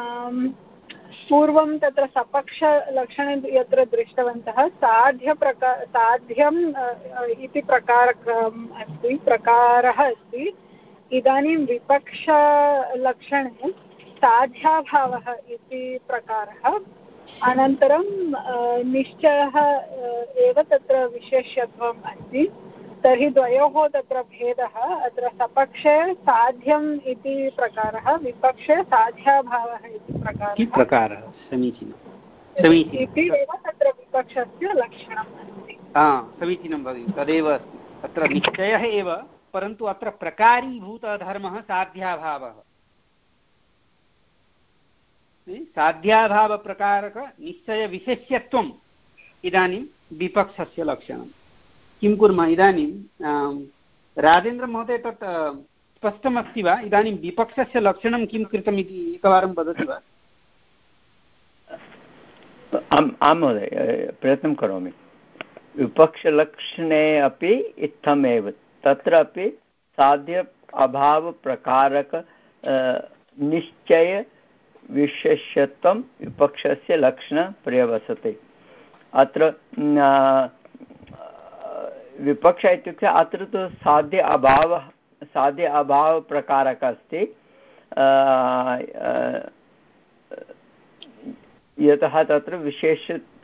Speaker 10: पूर्वं तत्र सपक्षलक्षणे यत्र दृष्टवन्तः साध्यप्रकार साध्यम् इति प्रकारम् अस्ति प्रकारः अस्ति। इदानीं विपक्षलक्षणे साध्याभावः इति प्रकारः, अनन्तरं निश्चयः एव तत्र विशेष्यत्वम् अस्ति। तर्हि द्वयोः तत्र भेदः, अत्र सपक्षे साध्यम् इति प्रकारः, विपक्षे साध्याभावः इति प्रकारः
Speaker 1: प्रकारः समीचीनं समीचीनम्
Speaker 10: इति एव तत्र विपक्षस्य लक्षणम् अस्ति।
Speaker 1: समीचीनं भगिनि, तदेव अस्ति। अत्र निश्चयः एव, परन्तु अत्र प्रकारीभूतधर्मः साध्याभावः। साध्याभावप्रकारक निश्चयविशेष्यत्वम् इदानीं विपक्षस्य लक्षणं। किं कुर्मः इदानीं राजेन्द्रमहोदय, तत् स्पष्टमस्ति वा? इदानीं विपक्षस्य लक्षणं किं कृतम् इति एकवारं वदति वा?
Speaker 4: आम् आं महोदय, प्रयत्नं करोमि। विपक्षलक्षणे अपि इत्थमेव, तत्रापि साध्य अभावप्रकारक निश्चय विशेष्यत्वं विपक्षस्य लक्षणं पर्यवसते। अत्र विपक्ष इत्युक्ते अत्र तु साध्य अभावः साध्य अभावप्रकारकः अस्ति। यतः तत्र विशेष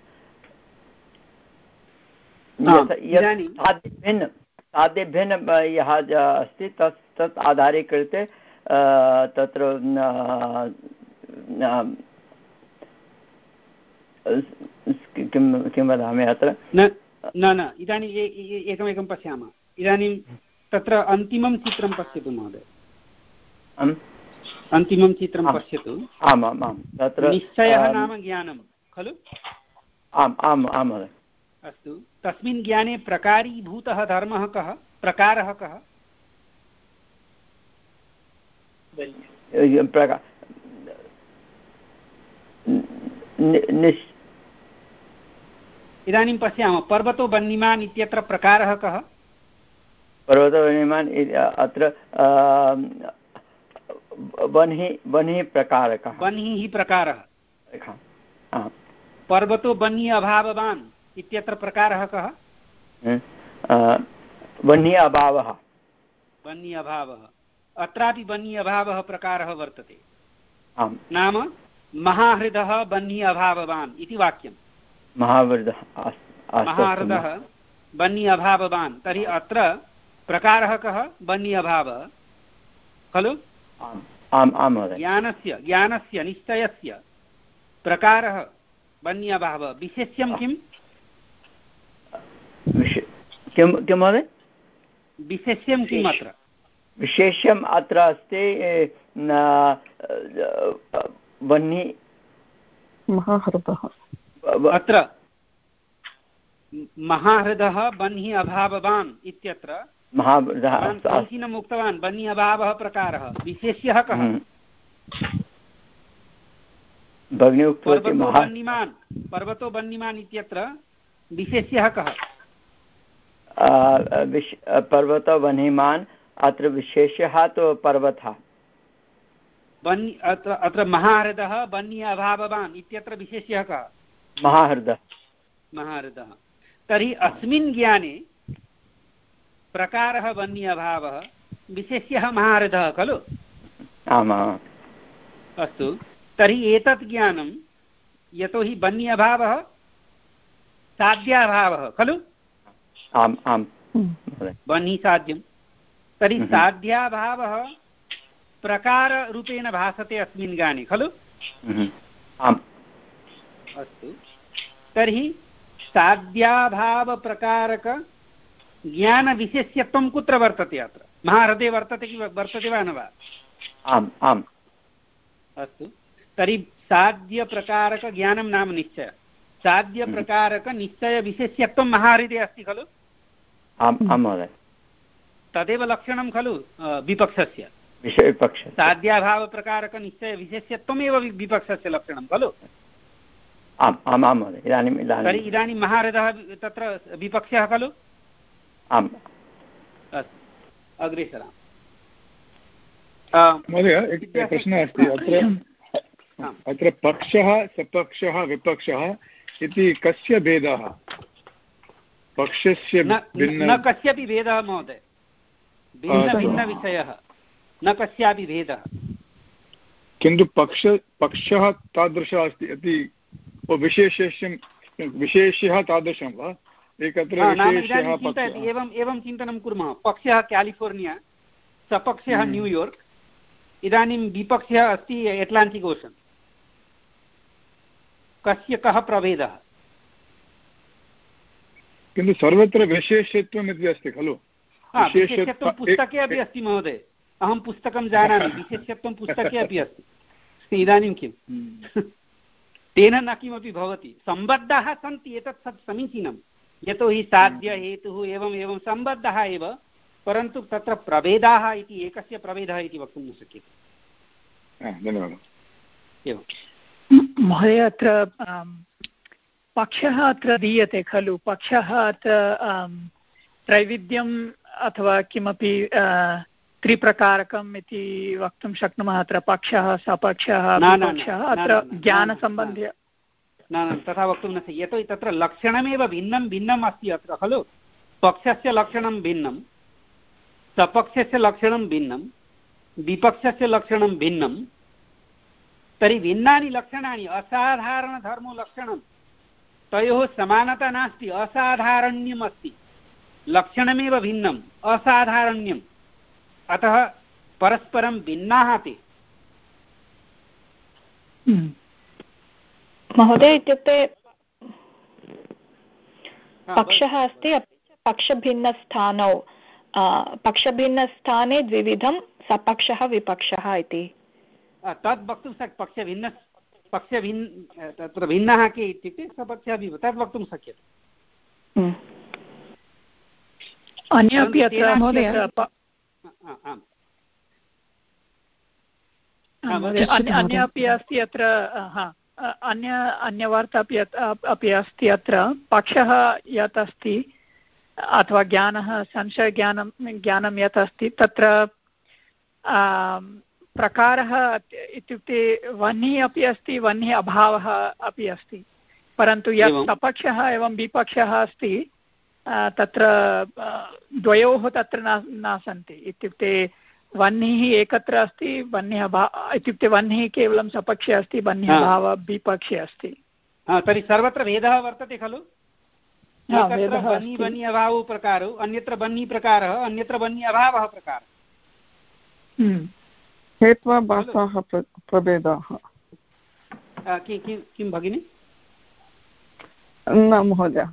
Speaker 4: साध्यभिन्न साध्यभिन्न यः अस्ति तत् तत् आधारीकृत्य तत्र किं किं वदामि अत्र
Speaker 1: न न न इदानीम् एकमेकं पश्यामः। इदानीं तत्र अन्तिमं चित्रं पश्यतु महोदय, अन्तिमं चित्रं पश्यतु।
Speaker 4: आम् आम् आम्, तत्र
Speaker 1: निश्चयः नाम ज्ञानं खलु?
Speaker 4: आम् आम् आम् महोदय।
Speaker 1: अस्तु, तस्मिन् ज्ञाने प्रकारीभूतः धर्मः कः, प्रकारः कः?
Speaker 4: प्रकार
Speaker 1: इदानीं पश्यामः, पर्वतो वह्निमान् इत्यत्र प्रकारः कः?
Speaker 4: पर्वतो वह्निमान् अत्र वह्निः वह्निः प्रकारकः।
Speaker 1: वह्निः प्रकारः। पर्वतो वह्निः अभाववान् इत्यत्र प्रकारः कः?
Speaker 4: वह्निः अभावः।
Speaker 1: वह्निः अभावः, अत्रापि वह्निः अभावः प्रकारः वर्तते।
Speaker 4: आम्,
Speaker 1: नाम महाहृदः वह्निः अभाववान् इति वाक्यं।
Speaker 4: महाहृदः
Speaker 1: महाहृदः वह्निः अभाववान्, तर्हि अत्र प्रकारः कः? वह्निः अभावः खलु?
Speaker 4: आम् आं महोदय।
Speaker 1: ज्ञानस्य ज्ञानस्य निश्चयस्य प्रकारः वह्निः अभावः। विशेष्यं किम्?
Speaker 4: किं किं महोदय?
Speaker 1: विशेष्यं किम् अत्र?
Speaker 4: विशेष्यम् अत्र अस्ति वह्निः
Speaker 2: महाहृदः।
Speaker 1: अत्र महाहृदः वह्निः अभाववान् इत्यत्र
Speaker 4: महाहृदः
Speaker 1: समीचीनम् उक्तवान्। वह्निः अभावः प्रकारः। विशेष्यः कः? पर्वतो वह्निमान् पर्वतो वह्निमान् इत्यत्र विशेष्यः कः?
Speaker 4: पर्वतो वह्निमान्, अत्र विशेष्यः तु पर्वतः।
Speaker 1: वह्नि अत्र अत्र महाहृदः वह्निः अभाववान् इत्यत्र विशेष्यः कः?
Speaker 4: महाहृदः।
Speaker 1: महाहृदः। तर्हि अस्मिन् ज्ञाने प्रकारः वह्निः अभावः, विशेष्यः महाहृदः खलु?
Speaker 4: आमाम्।
Speaker 1: अस्तु, तर्हि एतत् ज्ञानं यतोहि वह्निः अभावः साध्याभावः खलु?
Speaker 4: आम् आम्,
Speaker 1: वह्निः साध्यं, तर्हि साध्याभावः प्रकाररूपेण भासते अस्मिन् ज्ञाने खलु?
Speaker 4: आम्।
Speaker 1: अस्तु, तर्हि साध्याभावप्रकारक ज्ञानविशेष्यत्वं कुत्र वर्तते? अत्र महाहृदे वर्तते कि वर्तते वा न वा?
Speaker 4: आम् आम्।
Speaker 1: अस्तु, तर्हि साध्यप्रकारकज्ञानं नाम निश्चय, साध्यप्रकारकनिश्चयविशेष्यत्वं महाहृदे अस्ति खलु?
Speaker 4: आम् आं महोदय।
Speaker 1: तदेव लक्षणं खलु विपक्षस्य।
Speaker 4: विपक्ष
Speaker 1: साध्याभावप्रकारकनिश्चयविशेष्यत्वमेव विपक्षस्य लक्षणं खलु?
Speaker 4: आम् आम् आम् महोदय इदानीम् इदानीं
Speaker 1: तर्हि इदानीं महारथः तत्र विपक्षः खलु?
Speaker 4: आम्
Speaker 1: अस्तु अग्रे सरामः।
Speaker 3: महोदय एकः प्रश्नः अस्ति अत्र अत्र पक्षः सपक्षः विपक्षः इति कस्य भेदः? पक्षस्य
Speaker 1: न कस्यापि भेदः महोदय, भिन्नभिन्नविषयः, न कस्यापि भेदः।
Speaker 3: किन्तु पक्ष पक्षः तादृशः अस्ति इति विशेषं विशेष्यः तादृशं वा? एकत्र
Speaker 1: एवम् एवं चिन्तनं कुर्मः। पक्षः केलिफोर्निया, सपक्षः न्यूयार्क्, इदानीं विपक्षः अस्ति एट्लाण्टिक् ओशन्। कस्य कः प्रभेदः?
Speaker 3: किन्तु सर्वत्र विशेषत्वम् इति अस्ति खलु?
Speaker 1: विशेषत्वं पुस्तके अपि अस्ति महोदय, अहं पुस्तकं जानामि, विशेषत्वं पुस्तके अपि अस्ति। इदानीं किं तेन न किमपि भवति। सम्बद्धाः सन्ति, एतत् सत् समीचीनं, यतोहि साध्य हेतुः एवम् एवं सम्बद्धः एव, परन्तु तत्र प्रभेदाः इति एकस्य प्रभेदः इति वक्तुं न शक्यते।
Speaker 3: धन्यवादः।
Speaker 1: एवं
Speaker 5: महोदय अत्र पक्षः अत्र दीयते खलु, पक्षः अत्र त्रैविध्यम् अथवा किमपि त्रिप्रकारकम् इति वक्तुं शक्नुमः। अत्र पक्षः सपक्षः विपक्षः अत्र ज्ञानसम्बन्ध्य
Speaker 1: न न तथा वक्तुं न शक्यते, यतोहि तत्र लक्षणमेव भिन्नं भिन्नम् अस्ति अत्र खलु। पक्षस्य लक्षणं भिन्नं, सपक्षस्य लक्षणं भिन्नं, विपक्षस्य लक्षणं भिन्नं। तर्हि भिन्नानि लक्षणानि, असाधारणधर्मो लक्षणं, तयोः समानता नास्ति, असाधारण्यम् अस्ति। लक्षणमेव भिन्नम्, असाधारण्यम्, अतः परस्परं भिन्नाः ते।
Speaker 8: महोदय इत्युक्ते पक्षः अस्ति, पक्षभिन्नस्थानौ पक्षभिन्नस्थाने द्विविधं सपक्षः विपक्षः इति
Speaker 1: तद् वक्तुं शक् पक्षभिन्न पक्षभिन् तत्र भिन्नः के इत्युक्ते सपक्षः तद् वक्तुं शक्यते।
Speaker 5: अन्यपि अत्र महोदय अन्यपि अस्ति अत्र अन्य अन्यवार्ता अपि अपि अस्ति। अत्र पक्षः यत् अस्ति अथवा ज्ञानः संशयज्ञानं ज्ञानं यत् अस्ति तत्र प्रकारः इत्युक्ते वह्निः अपि अस्ति, वह्निः अभावः अपि अस्ति, परन्तु यत् सपक्षः एवं विपक्षः अस्ति तत्र द्वयोः तत्र न न सन्ति। इत्युक्ते वह्निः एकत्र अस्ति, वह्निः अभावः इत्युक्ते वह्निः केवलं सपक्षे अस्ति, वह्निः अभावः विपक्षे अस्ति।
Speaker 1: तर्हि सर्वत्र भेदः वर्तते खलु। एकत्र वह्निः वह्निः अभावो प्रकारो, अन्यत्र वह्निः प्रकारः, अन्यत्र वह्निः अभावः प्रकारः।
Speaker 2: हेत्वाभासाः प्रभेदाः।
Speaker 1: किं भगिनि?
Speaker 2: न महोदय,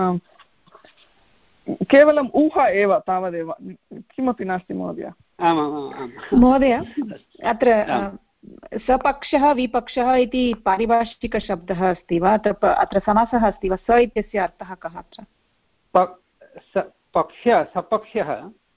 Speaker 2: केवलम् ऊहा एव, तावदेव, किमपि नास्ति महोदय।
Speaker 6: महोदय अत्र सपक्षः विपक्षः इति पारिभाषिकशब्दः अस्ति वा? अत्र समासः अस्ति वा? स इत्यस्य अर्थः कः अत्र?
Speaker 1: पक्ष सपक्षः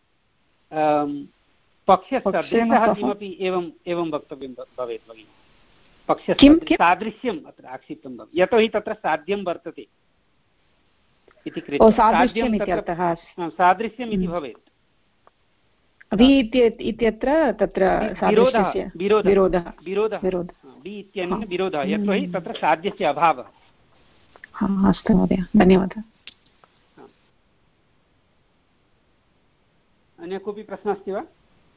Speaker 1: पक्षसदृशः किमपि एवं एवं वक्तव्यं भवेत् भगिनि। पक्षस्य सादृश्यम् अत्र आक्षिप्तं भवति, यतोहि तत्र साध्यं वर्तते इति कृत्वा सादृश्यम् इति भवेत्।
Speaker 6: वि इत्यत्र तत्र
Speaker 1: विरोधः विरोधः विरोधः वि इत्यनेन विरोधः, यतोहि तत्र साध्यस्य अभावः।
Speaker 6: अस्तु महोदय, धन्यवादः।
Speaker 1: अन्य कोऽपि प्रश्नः अस्ति वा?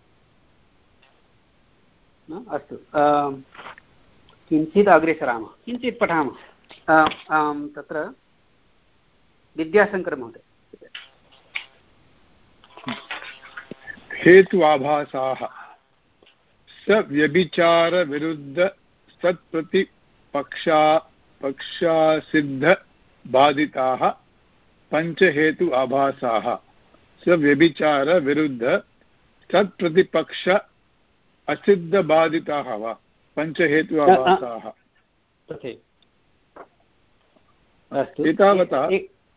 Speaker 1: न? अस्तु, किञ्चित् अग्रे सरामः, किञ्चित् पठामः। तत्र विद्याशङ्कर महोदय।
Speaker 3: हेत्वाभासाः सव्यभिचारविरुद्ध सत्प्रतिपक्षा पक्षासिद्धबाधिताः पञ्चहेतु आभासाः। सव्यभिचारविरुद्ध सत्प्रतिपक्ष असिद्धबाधिताः वा पञ्चहेतु आभासाः। एतावता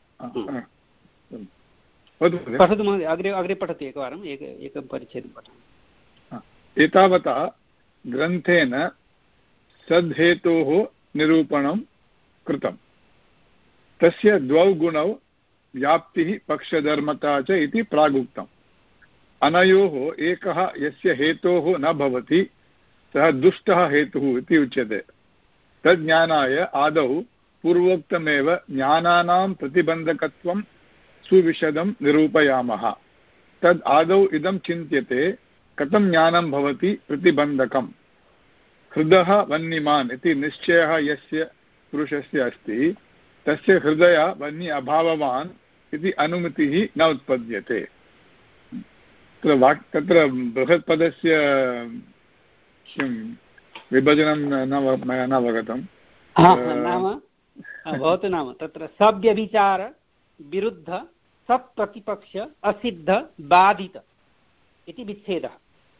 Speaker 1: पठतु महोदय, अग्रे अग्रे पठतु एकवारम्, एक एकं परिच्छेदं पठामि।
Speaker 3: एतावता ग्रन्थेन सद्हेतोः निरूपणं कृतं तस्य द्वौ गुणौ व्याप्तिः पक्षधर्मता च इति प्रागुक्तम् अनयोः एकः यस्य हेतोः न भवति सः दुष्टः हेतुः इति उच्यते तज्ज्ञानाय आदौ पूर्वोक्तमेव ज्ञानानां प्रतिबन्धकत्वं सुविशदं निरूपयामः तद् आदौ इदं चिन्त्यते कथं ज्ञानं भवति प्रतिबन्धकम् हृदः वह्निमान् इति निश्चयः यस्य पुरुषस्य अस्ति तस्य हृदय वह्नि अभाववान् इति अनुमतिः न उत्पद्यते तत्र वाक् तत्र बृहत्पदस्य किं विभजनं न मया न अवगतं
Speaker 1: नाम भवतु नाम तत्र सव्यभिचार विरुद्ध सत्प्रतिपक्ष असिद्ध बाधित इति विच्छेदः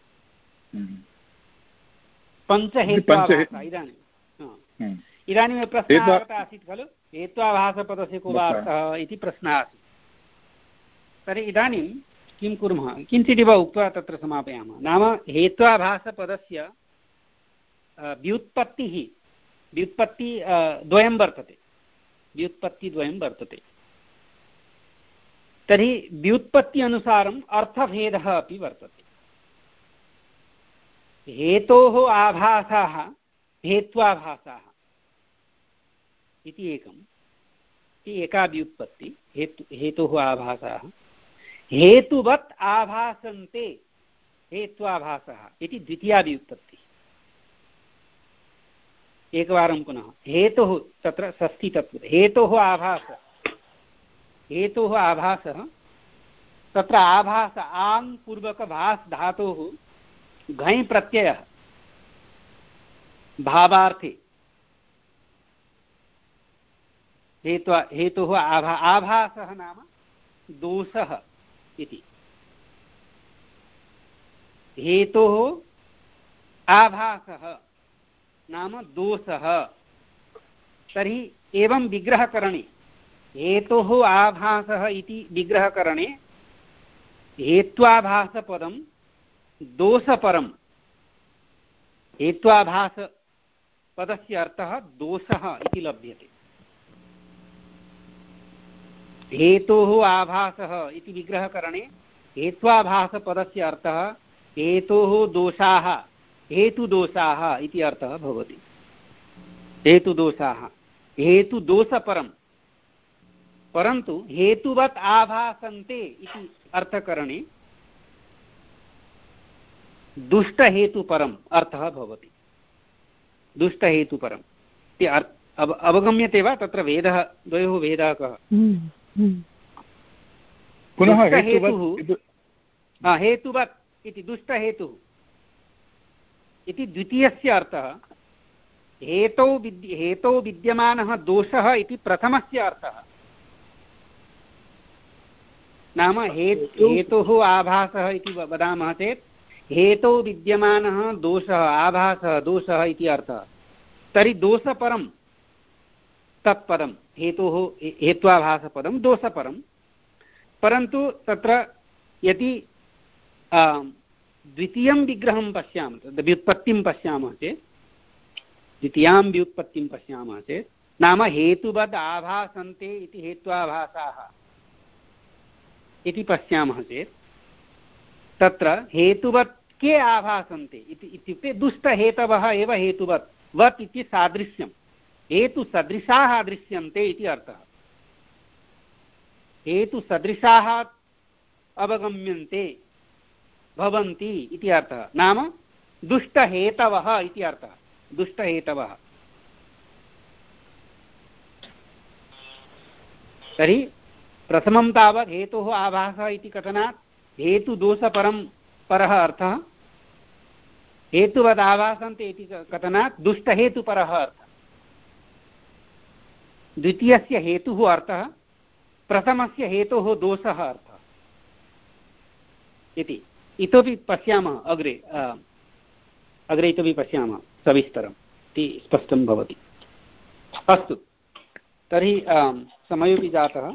Speaker 1: पञ्चहेत्वाभासः इदानीं इदानीं प्रश्नः आगतः आसीत् खलु हेत्वाभासपदस्य को वा अर्थः इति प्रश्नः आसीत् तर्हि इदानीं किं कुर्मः किञ्चिदिव उक्त्वा तत्र समापयामः नाम हेत्वाभासपदस्य व्युत्पत्तिः व्युत्पत्ति द्वयं वर्तते व्युत्पत्तिद्वयं वर्तते तर्हि व्युत्पत्ति अनुसारम् अर्थभेदः अपि वर्तते हेतोः आभासाः हेत्वाभासाः इति एकम् इति एका व्युत्पत्ति हेतु हेतोः आभासाः हेतुवत् आभासन्ते हेत्वाभासः इति द्वितीया व्युत्पत्तिः एकवारं पुनः हेतुः तत्र षष्ठीतत्त्वं हेतोः आभास हेतोः आभासः तत्र आभास आङ् पूर्वकभास् धातोः घञ् प्रत्ययः भावार्थे हेतु हेतुः आभा आभासः नाम दोषः इति हेतोः आभासः नाम दोषः तर्हि एवं विग्रहकरणे हेतोः आभासः इति विग्रहकरणे हेत्वाभासपदं दोषपरं हेत्वाभासपदस्य अर्थः दोषः इति लभ्यते हेतोः आभासः इति विग्रहकरणे हेत्वाभासपदस्य अर्थः हेतोः दोषाः हेतुदोषाः इति अर्थः भवति हेतुदोषाः हेतुदोषपरं परन्तु हेतुवत् आभासन्ते इति अर्थकरणे दुष्टहेतुपरम् अर्थः भवति दुष्टहेतुपरम् इति अवगम्यते वा तत्र भेदः द्वयोः भेदः कः
Speaker 3: पुनः
Speaker 1: हेतुः हेतुवत् इति दुष्टहेतुः इति द्वितीयस्य अर्थः हेतौ विद्य हेतौ विद्यमानः दोषः इति प्रथमस्य अर्थः नाम हेतुः आभासः इति वदामः चेत् हेतौ विद्यमानः दोषः आभासः दोषः इति अर्थः तर्हि दोषपरं तत्पदं हेतोः हेत्वाभासपदं दोषपरं परन्तु तत्र यदि द्वितीयं विग्रहं पश्यामः व्युत्पत्तिं पश्यामः चेत् द्वितीयां व्युत्पत्तिं पश्यामः चेत् नाम हेतुवद् आभासन्ते इति हेत्वाभासाः इति पश्यामः चेत् तत्र हेतुवत् के आभासन्ते इति इत्युक्ते दुष्टहेतवः एव हेतुवत् वत् इति सादृश्यं हेतुसदृशाः दृश्यन्ते इति अर्थः हेतुसदृशाः अवगम्यन्ते भवन्ति इति अर्थः नाम दुष्टहेतवः इति अर्थः दुष्टहेतवः तर्हि प्रथमं तावत् हेतोः आभासः इति कथनात् हेतुदोषपरं परः अर्थः हेतुवद् आभासन्ते इति कथनात् दुष्टहेतुपरः अर्थः द्वितीयस्य हेतुः अर्थः प्रथमस्य हेतोः दोषः अर्थः इति इतोपि पश्यामः अग्रे अग्रे इतोपि पश्यामः सविस्तरम् इति स्पष्टं भवति अस्तु तर्हि समयोपि जातः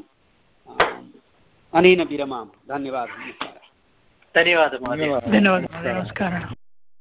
Speaker 1: अनेन विरमामः धन्यवादः
Speaker 7: धन्यवादः महोदय
Speaker 5: धन्यवादः नमस्कारः